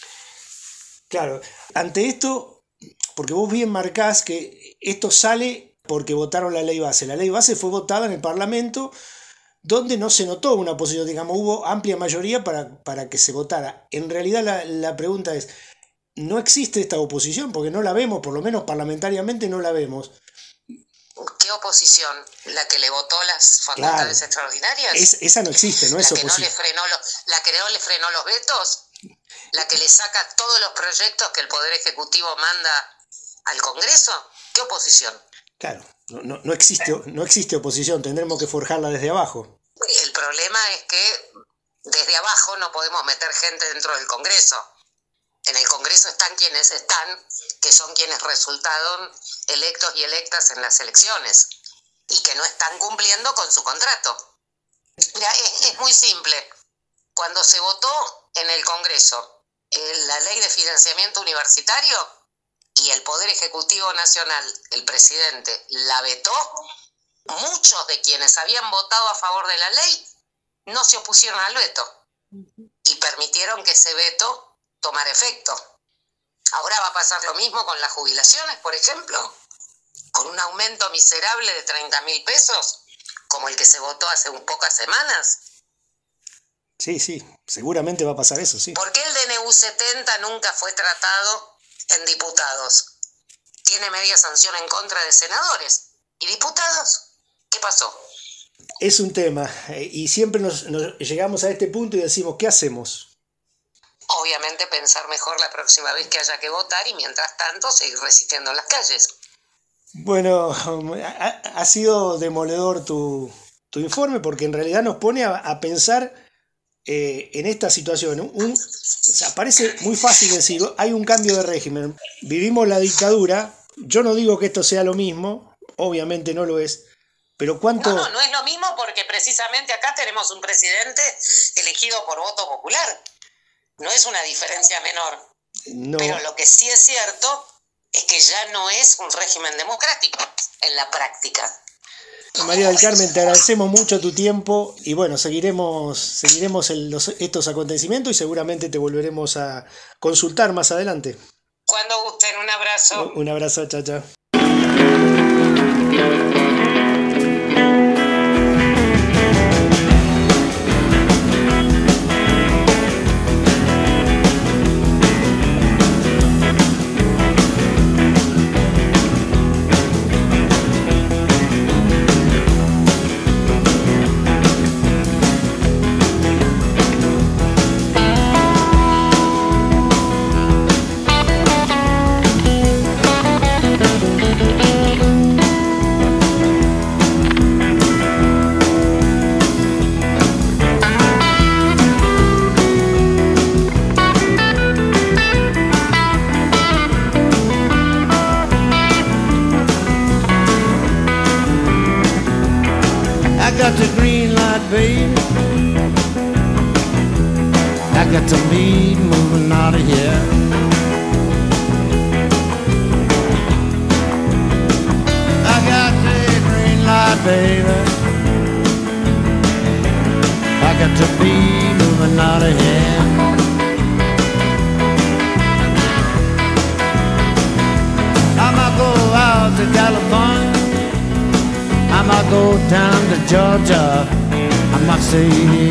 Claro, ante esto, porque vos bien marcás que esto sale porque votaron la ley base. La ley base fue votada en el Parlamento, donde no se notó una oposición, digamos, hubo amplia mayoría para que se votara. En realidad la pregunta es, ¿no existe esta oposición? Porque no la vemos, por lo menos parlamentariamente no la vemos. ¿Qué oposición? ¿La que le votó las facultades extraordinarias? Esa no existe, no es oposición. ¿La que no le frenó los vetos? ¿La que le saca todos los proyectos que el Poder Ejecutivo manda al Congreso? ¿Qué oposición? Claro, no existe oposición, tendremos que forjarla desde abajo. El problema es que desde abajo no podemos meter gente dentro del Congreso. En el Congreso están quienes están, que son quienes resultaron electos y electas en las elecciones y que no están cumpliendo con su contrato. Mira, es muy simple. Cuando se votó en el Congreso la ley de financiamiento universitario y el Poder Ejecutivo Nacional, el presidente, la vetó, muchos de quienes habían votado a favor de la ley no se opusieron al veto y permitieron que ese veto tomara efecto. Ahora va a pasar lo mismo con las jubilaciones, por ejemplo, con un aumento miserable de 30.000 pesos, como el que se votó hace pocas semanas. Sí, seguramente va a pasar eso, sí. ¿Por qué el DNU 70 nunca fue tratado en diputados? Tiene media sanción en contra de senadores. ¿Y diputados? ¿Qué pasó? Es un tema, y siempre nos llegamos a este punto y decimos, ¿qué hacemos? Obviamente pensar mejor la próxima vez que haya que votar y mientras tanto seguir resistiendo en las calles. Bueno, ha sido demoledor tu informe porque en realidad nos pone a pensar en esta situación. Parece muy fácil decir, hay un cambio de régimen, vivimos la dictadura, yo no digo que esto sea lo mismo, obviamente no lo es, pero ¿cuánto? No es lo mismo porque precisamente acá tenemos un presidente elegido por voto popular. No es una diferencia menor. No. Pero lo que sí es cierto es que ya no es un régimen democrático en la práctica. María del Carmen, te agradecemos mucho tu tiempo y bueno, seguiremos estos acontecimientos y seguramente te volveremos a consultar más adelante. Cuando gusten, un abrazo. Un abrazo, chao. got the green light, baby. I got to be moving out of here. I got the green light, baby. I got to be moving out of here. I might go out to California. I might go down to Georgia. I might say,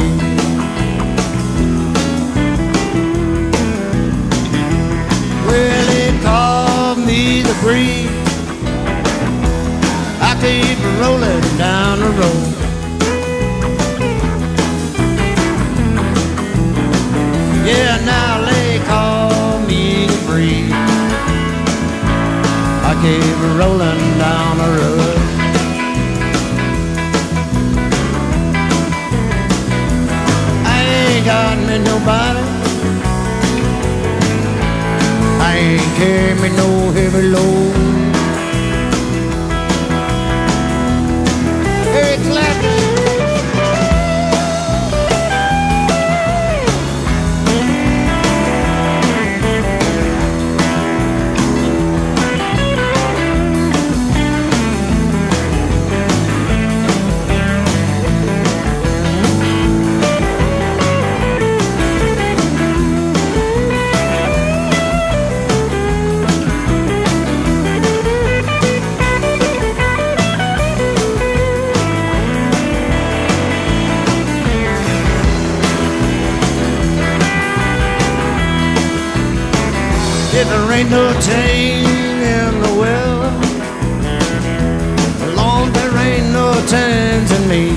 well, they call me the breeze. I keep rolling down the road. Yeah, now they call me the breeze. I keep rolling down the road. Got me nobody. I ain't carry me no heavy load. Hey, clap it. If there ain't no change in the weather, Lord, there ain't no change in me.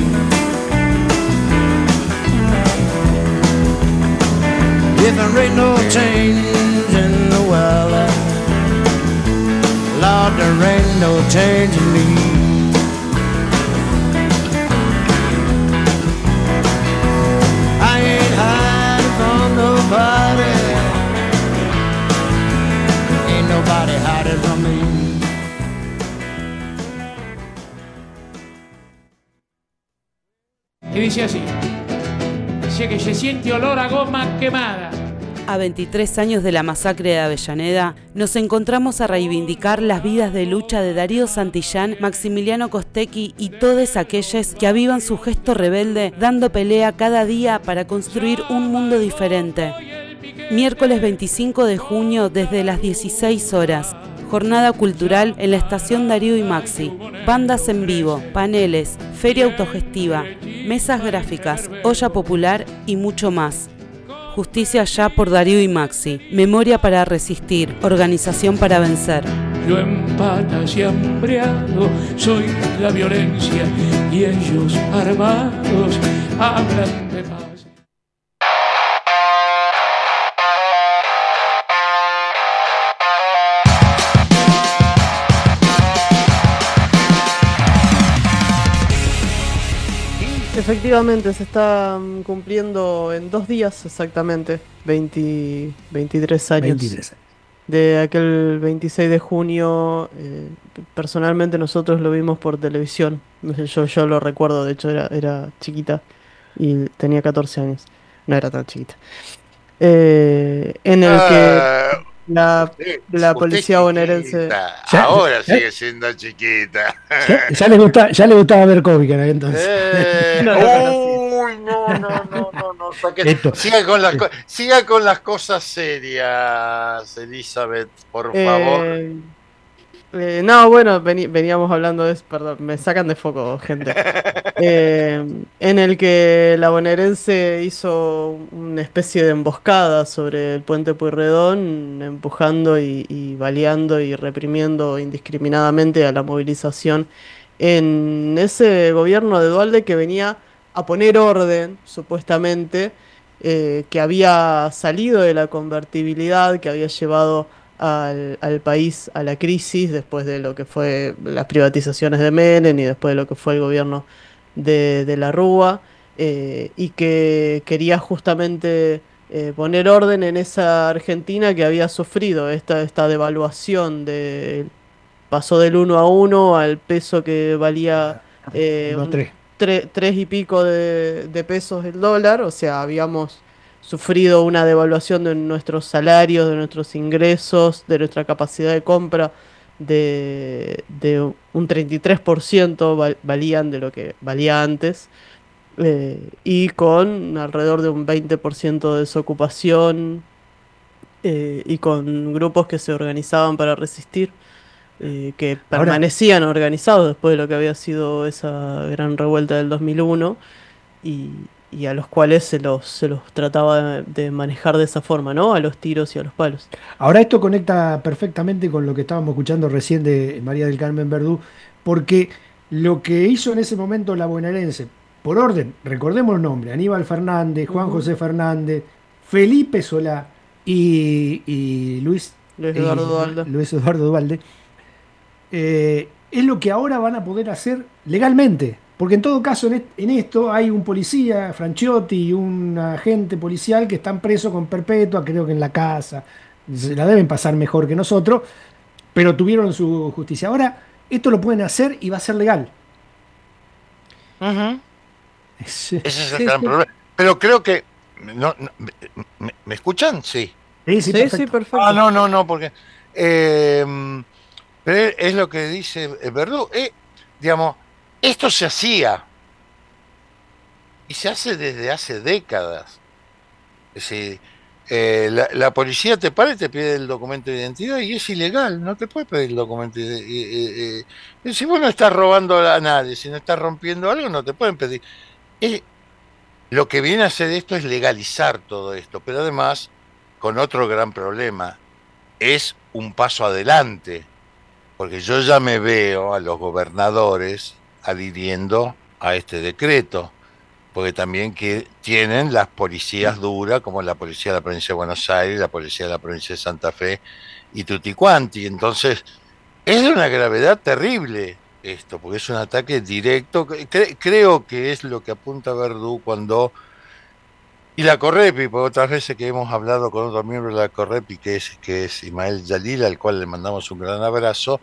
If there ain't no change in the weather, Lord, there ain't no change in me. I ain't hiding from nobody. Ain't nobody hiding from me. Y dice así. Dice que se siente olor a goma quemada. A 23 años de la masacre de Avellaneda, nos encontramos a reivindicar las vidas de lucha de Darío Santillán, Maximiliano Costecchi y todos aquellos que avivan su gesto rebelde, dando pelea cada día para construir un mundo diferente. Miércoles 25 de junio desde las 16 horas. Jornada cultural en la estación Darío y Maxi. Bandas en vivo, paneles, feria autogestiva, mesas gráficas, olla popular y mucho más. Justicia ya por Darío y Maxi. Memoria para resistir. Organización para vencer. Yo en patas y hambriado soy la violencia y ellos armados hablan de paz. Efectivamente, se está cumpliendo en 2 días exactamente 23 años. 23 años. De aquel 26 de junio. Personalmente nosotros lo vimos por televisión. Yo lo recuerdo, de hecho era chiquita y tenía 14 años. No era tan chiquita. En el que la policía bonaerense... Ahora sigue siendo chiquita. Ya le gustaba ver cómica entonces. Uy, no. Siga con las cosas serias, Elizabeth, por favor. No, bueno, veníamos hablando de eso, perdón, me sacan de foco, gente. En el que la bonaerense hizo una especie de emboscada sobre el puente Pueyrredón, empujando y baleando y reprimiendo indiscriminadamente a la movilización en ese gobierno de Duhalde que venía a poner orden, supuestamente, que había salido de la convertibilidad, que había llevado al país a la crisis después de lo que fue las privatizaciones de Menem y después de lo que fue el gobierno de la Rúa, y que quería justamente poner orden en esa Argentina que había sufrido esta devaluación, pasó del 1 a 1 al peso que valía 3 y pico de pesos el dólar, o sea, habíamos sufrido una devaluación de nuestros salarios, de nuestros ingresos, de nuestra capacidad de compra, de un 33% valían de lo que valía antes, y con alrededor de un 20% de desocupación, y con grupos que se organizaban para resistir, que permanecían organizados después de lo que había sido esa gran revuelta del 2001, y a los cuales se los trataba de manejar de esa forma, ¿no? A los tiros y a los palos. Ahora esto conecta perfectamente con lo que estábamos escuchando recién de María del Carmen Verdú, porque lo que hizo en ese momento la bonaerense, por orden, recordemos el nombre, Aníbal Fernández, Juan José Fernández, Felipe Solá y Luis Eduardo Duhalde, es lo que ahora van a poder hacer legalmente. Porque en todo caso en esto hay un policía, Franchiotti, y un agente policial que están presos con perpetua, creo que en la casa, se la deben pasar mejor que nosotros, pero tuvieron su justicia. Ahora esto lo pueden hacer y va a ser legal. Ese es el gran problema. Pero creo que... ¿Me escuchan? Sí. Sí, perfecto. No, porque... pero es lo que dice Verdú. Digamos... Esto se hacía y se hace desde hace décadas. Es decir, la policía te para y te pide el documento de identidad y es ilegal, no te puede pedir el documento de identidad. Si vos no estás robando a nadie, si no estás rompiendo algo, no te pueden pedir. Lo que viene a hacer esto es legalizar todo esto, pero además con otro gran problema. es un paso adelante, porque yo ya me veo a los gobernadores adhiriendo a este decreto, porque también que tienen las policías duras, como la policía de la provincia de Buenos Aires, la policía de la provincia de Santa Fe y tutti quanti. Entonces, es de una gravedad terrible esto, porque es un ataque directo. Creo que es lo que apunta Verdú cuando... Y la Correpi, porque otras veces que hemos hablado con otro miembro de la Correpi, que es Ismael Yalil, al cual le mandamos un gran abrazo,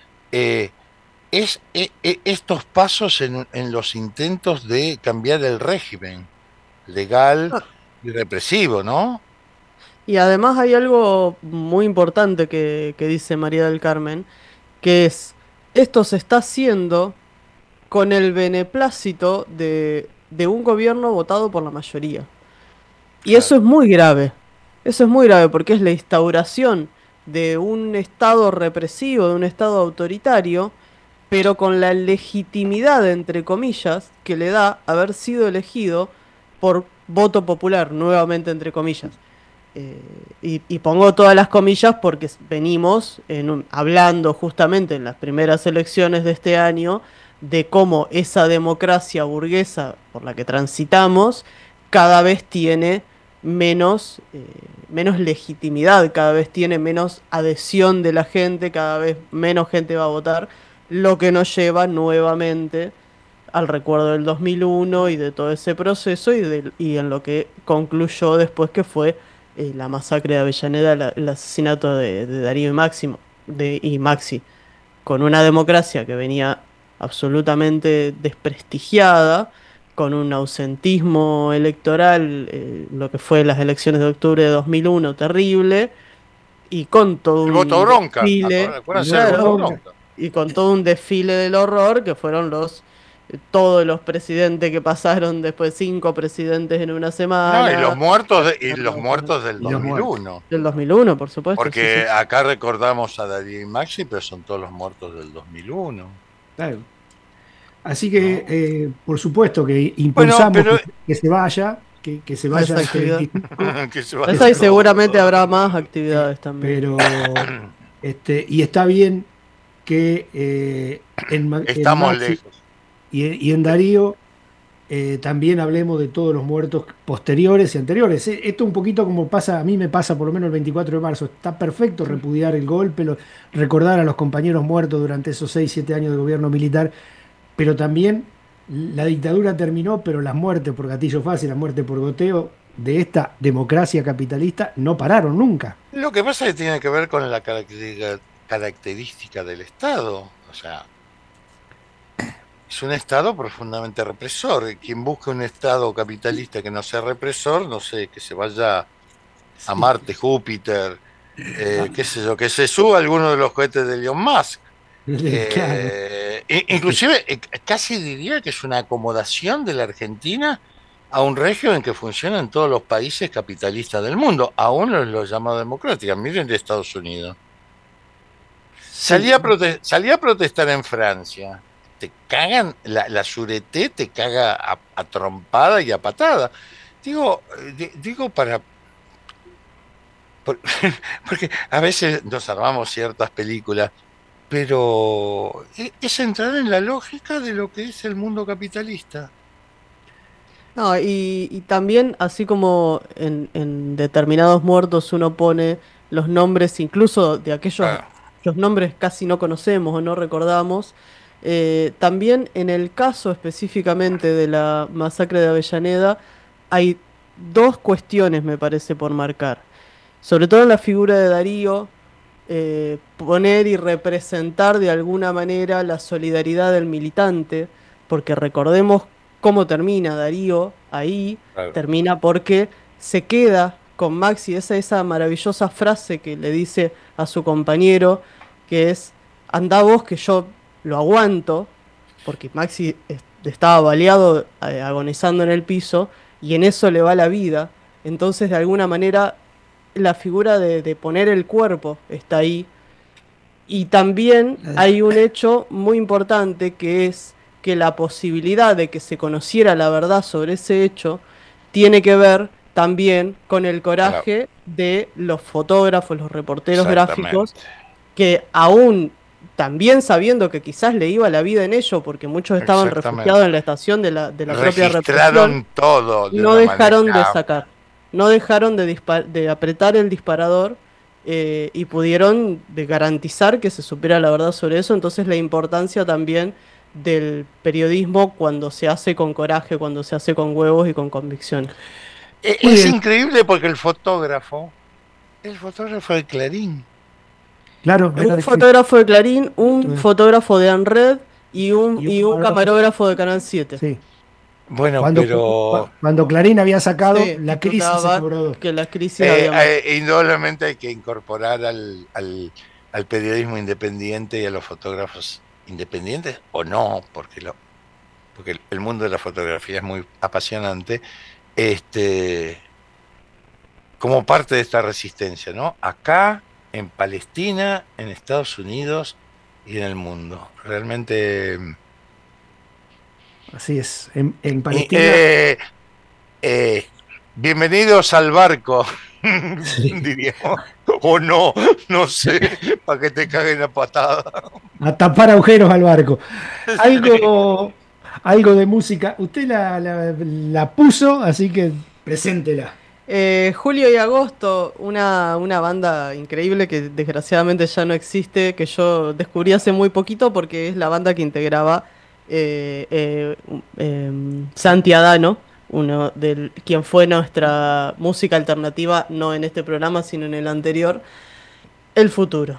estos pasos en los intentos de cambiar el régimen legal y represivo, ¿no? Y además hay algo muy importante que dice María del Carmen, que es, esto se está haciendo con el beneplácito de un gobierno votado por la mayoría. Y eso es muy grave. Eso es muy grave porque es la instauración de un Estado represivo, de un Estado autoritario, pero con la legitimidad, entre comillas, que le da haber sido elegido por voto popular, nuevamente entre comillas. Y pongo todas las comillas porque venimos hablando justamente en las primeras elecciones de este año de cómo esa democracia burguesa por la que transitamos cada vez tiene menos legitimidad, cada vez tiene menos adhesión de la gente, cada vez menos gente va a votar, lo que nos lleva nuevamente al recuerdo del 2001 y de todo ese proceso y en lo que concluyó después, que fue la masacre de Avellaneda, el asesinato de Darío y Maxi, con una democracia que venía absolutamente desprestigiada, con un ausentismo electoral, lo que fue las elecciones de octubre de 2001, terrible, y con todo un desfile, y con todo un desfile del horror, que fueron todos los presidentes que pasaron después, 5 presidentes en una semana. No, y los muertos del 2001. Del 2001, por supuesto. Porque sí. Acá recordamos a Darío y Maxi, pero son todos los muertos del 2001. Claro. Así que, por supuesto que impulsamos que se vaya, que se vaya. Esa y seguramente habrá más actividades también. Pero, y está bien que estamos en Maxi lejos. Y en Darío también hablemos de todos los muertos posteriores y anteriores. Esto un poquito como a mí me pasa por lo menos el 24 de marzo. Está perfecto repudiar el golpe, recordar a los compañeros muertos durante esos 6-7 años de gobierno militar, pero también la dictadura terminó, pero las muertes por gatillo fácil, las muertes por goteo de esta democracia capitalista no pararon nunca. Lo que pasa es que tiene que ver con la característica del Estado. O sea, es un Estado profundamente represor. Quien busque un Estado capitalista que no sea represor, no sé, que se vaya a Marte, Júpiter, qué sé yo, que se suba alguno de los cohetes de Elon Musk. Inclusive casi diría que es una acomodación de la Argentina a un régimen que funciona en todos los países capitalistas del mundo, aún los llamados democráticos. Miren de Estados Unidos. Salí a protestar en Francia. Te cagan, la Sûreté te caga a trompada y a patada. Digo porque a veces nos armamos ciertas películas, pero es entrar en la lógica de lo que es el mundo capitalista. No, y también, así como en determinados muertos uno pone los nombres, incluso de aquellos los nombres casi no conocemos o no recordamos, también en el caso específicamente de la masacre de Avellaneda hay 2 cuestiones, me parece, por marcar. Sobre todo en la figura de Darío, poner y representar de alguna manera la solidaridad del militante, porque recordemos cómo termina Darío ahí. Claro. Termina porque se queda con Maxi, esa maravillosa frase que le dice a su compañero, que es: andá vos que yo lo aguanto, porque Maxi estaba baleado, agonizando en el piso, y en eso le va la vida. Entonces, de alguna manera, la figura de poner el cuerpo está ahí. Y también hay un hecho muy importante, que es que la posibilidad de que se conociera la verdad sobre ese hecho tiene que ver también con el coraje de los fotógrafos, los reporteros gráficos, que aún también sabiendo que quizás le iba la vida en ello, porque muchos estaban refugiados en la estación de la propia represión, todo no dejaron de sacar, no dejaron de apretar el disparador, y pudieron garantizar que se supiera la verdad sobre eso. Entonces la importancia también del periodismo cuando se hace con coraje, cuando se hace con huevos y con convicción. Es increíble porque el fotógrafo de Clarín. Claro, un fotógrafo de Clarín, un fotógrafo de ANRED y un camarógrafo de Canal 7. Sí. Bueno, cuando Clarín había sacado La Crisis, que la crisis había... indudablemente hay que incorporar al periodismo independiente y a los fotógrafos independientes, o no, porque el mundo de la fotografía es muy apasionante, como parte de esta resistencia, ¿no? Acá, en Palestina, en Estados Unidos y en el mundo. Realmente... Así es, en Palestina. Bienvenidos al barco, diríamos. O no sé, para que te caguen a patada. A tapar agujeros al barco. Algo de música. Usted la puso, así que preséntela. Julio y Agosto, una banda increíble que desgraciadamente ya no existe, que yo descubrí hace muy poquito porque es la banda que integraba Santi Adano, quien fue nuestra música alternativa, no en este programa sino en el anterior, El Futuro.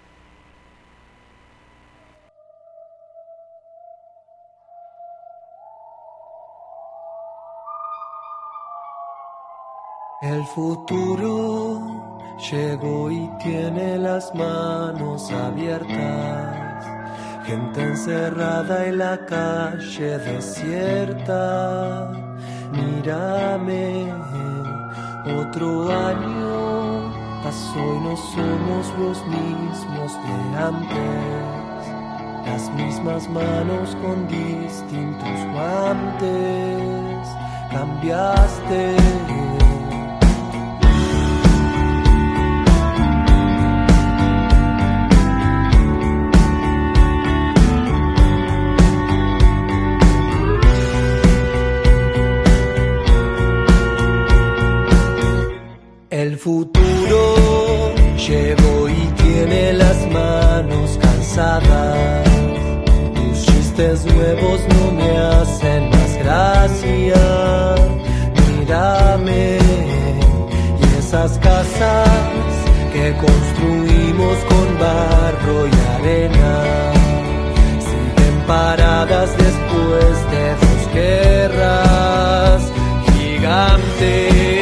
El futuro llegó y tiene las manos abiertas. Gente encerrada en la calle desierta. Mírame, otro año pasó y no somos los mismos de antes. Las mismas manos con distintos guantes. Cambiaste. El futuro llegó y tiene las manos cansadas. Tus chistes nuevos no me hacen más gracia. Mírame, y esas casas que construimos con barro y arena siguen paradas después de 2 guerras gigantes.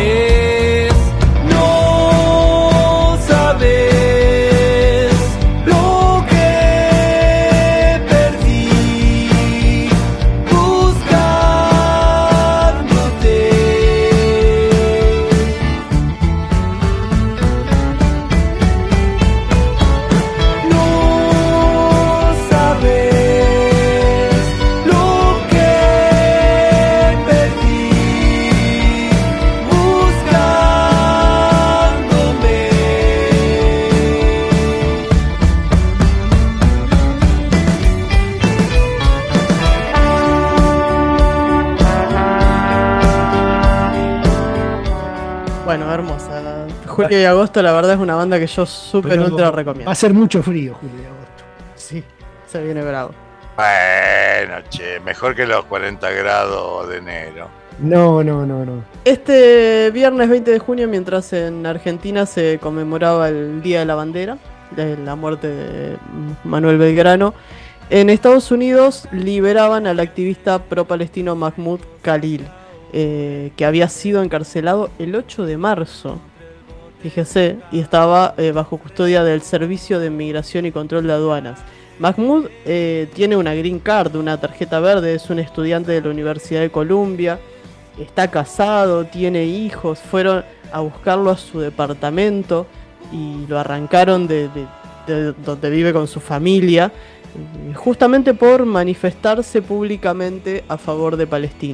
Julio y Agosto, la verdad es una banda que yo súper ultra recomiendo. Va a ser mucho frío, Julio y Agosto. Sí, se viene bravo. Bueno, mejor que los 40 grados de enero. No. Este viernes 20 de junio, mientras en Argentina se conmemoraba el Día de la Bandera, de la muerte de Manuel Belgrano, en Estados Unidos liberaban al activista pro-palestino Mahmoud Khalil, que había sido encarcelado el 8 de marzo. Fíjese, y estaba bajo custodia del Servicio de Migración y Control de Aduanas. Mahmoud tiene una green card, una tarjeta verde, es un estudiante de la Universidad de Columbia, está casado, tiene hijos, fueron a buscarlo a su departamento y lo arrancaron de donde vive con su familia, justamente por manifestarse públicamente a favor de Palestina.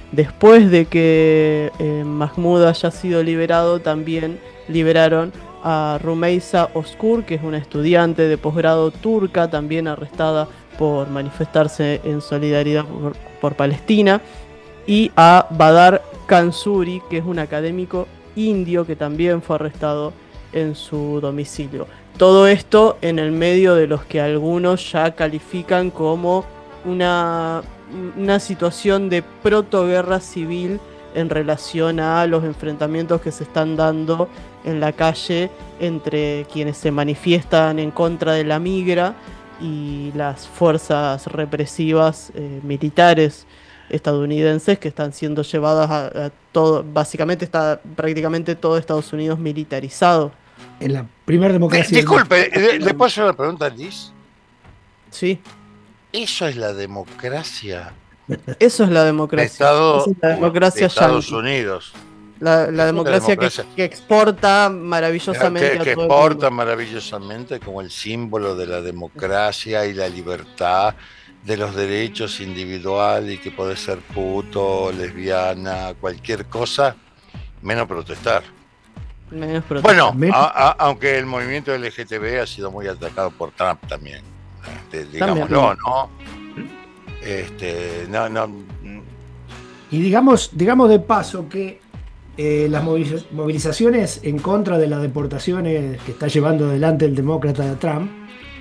Después de que Mahmoud haya sido liberado, también liberaron a Rumeysa Özkur, que es una estudiante de posgrado turca, también arrestada por manifestarse en solidaridad por Palestina, y a Badar Kansuri, que es un académico indio que también fue arrestado en su domicilio. Todo esto en el medio de los que algunos ya califican como una situación de protoguerra civil en relación a los enfrentamientos que se están dando en la calle entre quienes se manifiestan en contra de la migra y las fuerzas represivas militares estadounidenses que están siendo llevadas a todo. Básicamente está prácticamente todo Estados Unidos militarizado. En la primera democracia. Disculpe, ¿le puedo hacer una pregunta, Liz? Sí. ¿Eso es la democracia? Eso es la democracia. Esa es la democracia de Estados Unidos. La democracia que exporta maravillosamente que a todo el exporta mundo. maravillosamente como el símbolo de la democracia y la libertad, de los derechos individuales, y que puede ser puto, lesbiana, cualquier cosa, menos protestar. Bueno, aunque el movimiento LGTB ha sido muy atacado por Trump también, digámoslo, ¿no? Y digamos de paso que las movilizaciones en contra de las deportaciones que está llevando adelante el demócrata Trump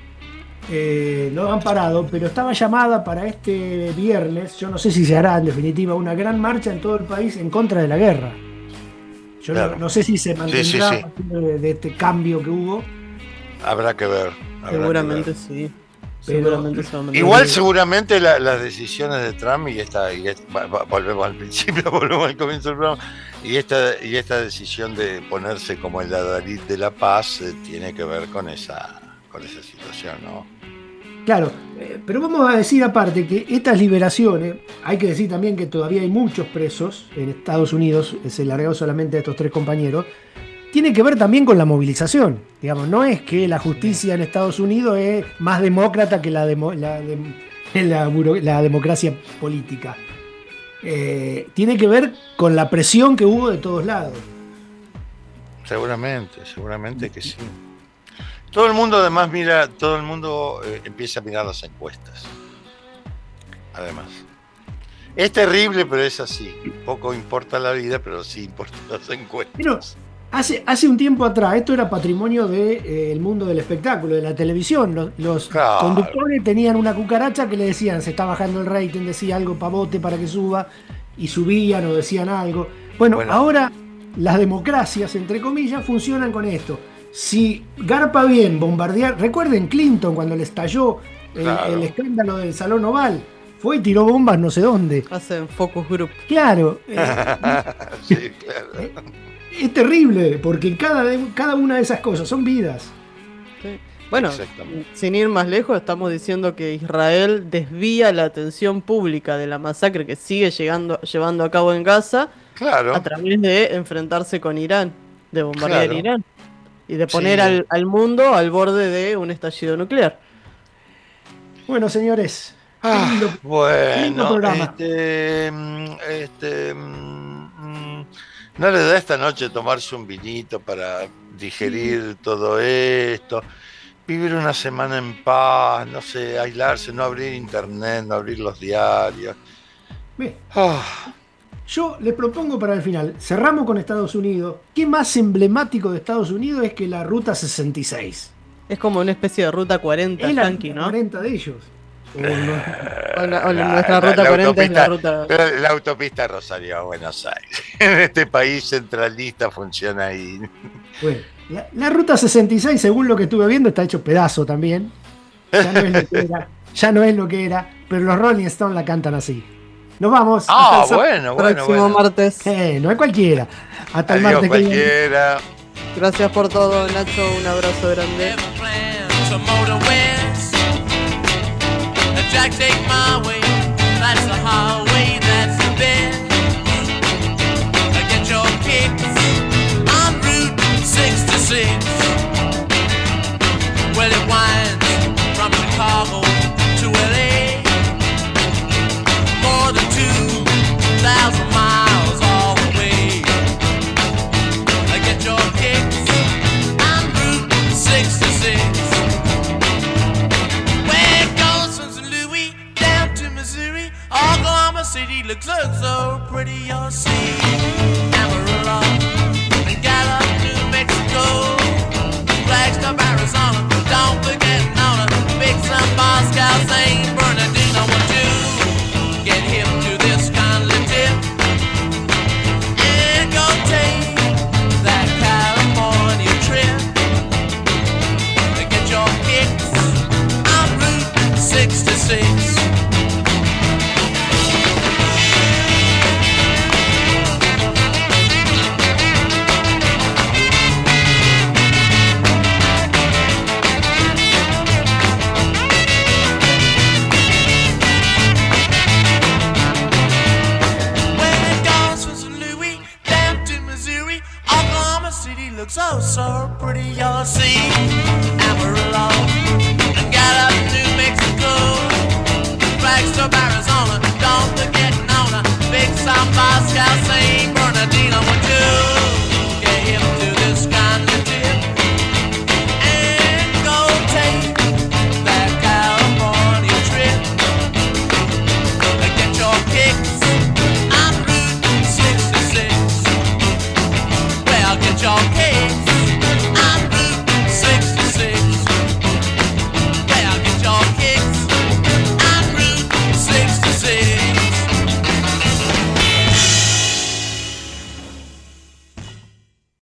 no han parado, pero estaba llamada para este viernes, yo no sé si se hará en definitiva, una gran marcha en todo el país en contra de la guerra. Yo no sé si se mantendrá a partir de este cambio que huvo. Habrá que ver. Seguramente sí. Igual seguramente las decisiones de Trump volvemos al principio, volvemos al comienzo del programa, y esta decisión de ponerse como el adalid de la paz tiene que ver con esa situación, ¿no? Claro, pero vamos a decir aparte que estas liberaciones, hay que decir también que todavía hay muchos presos en Estados Unidos, se largó solamente a estos 3 compañeros, tiene que ver también con la movilización. Digamos, no es que la justicia en Estados Unidos es más demócrata que la democracia política. Tiene que ver con la presión que hubo de todos lados. Seguramente que sí. Todo el mundo además empieza a mirar las encuestas. Además. Es terrible, pero es así. Poco importa la vida, pero sí importan las encuestas. Pero hace un tiempo atrás, esto era patrimonio del mundo del espectáculo, de la televisión. Los conductores tenían una cucaracha que le decían, se está bajando el rating, decía algo pavote para que suba, y subían o decían algo. Bueno, ahora las democracias, entre comillas, funcionan con esto. Si garpa bien bombardear, recuerden Clinton cuando le estalló el escándalo del Salón Oval, fue y tiró bombas no sé dónde. Hacen focus group. Claro. Sí, claro. Es terrible, porque cada una de esas cosas son vidas. Sí. Bueno, sin ir más lejos, estamos diciendo que Israel desvía la atención pública de la masacre que sigue llevando a cabo en Gaza, a través de enfrentarse con Irán, de bombardear Irán. Y de poner al mundo al borde de un estallido nuclear. Bueno, señores. Bueno, no le da esta noche tomarse un vinito para digerir todo esto, vivir una semana en paz, no sé, aislarse, no abrir internet, no abrir los diarios. Yo les propongo para el final, cerramos con Estados Unidos. ¿Qué más emblemático de Estados Unidos es que la Ruta 66? Es como una especie de Ruta 40 yankee, ¿no? 40 de ellos. Nuestra Ruta 40 es la ruta... La autopista Rosario a Buenos Aires. En este país centralista funciona ahí. Bueno, la Ruta 66, según lo que estuve viendo, está hecho pedazo también. Ya no es lo que era, pero los Rolling Stones la cantan así. Nos vamos. Próximo martes. No es cualquiera. Hasta el martes que viene. Gracias por todo, Nacho. Un abrazo grande. Jack, take my way. That's the highway, that's the best. Get your kicks on Route 66. Well, it winds from Chicago to LA. More than 2,000 looks so pretty, you'll see.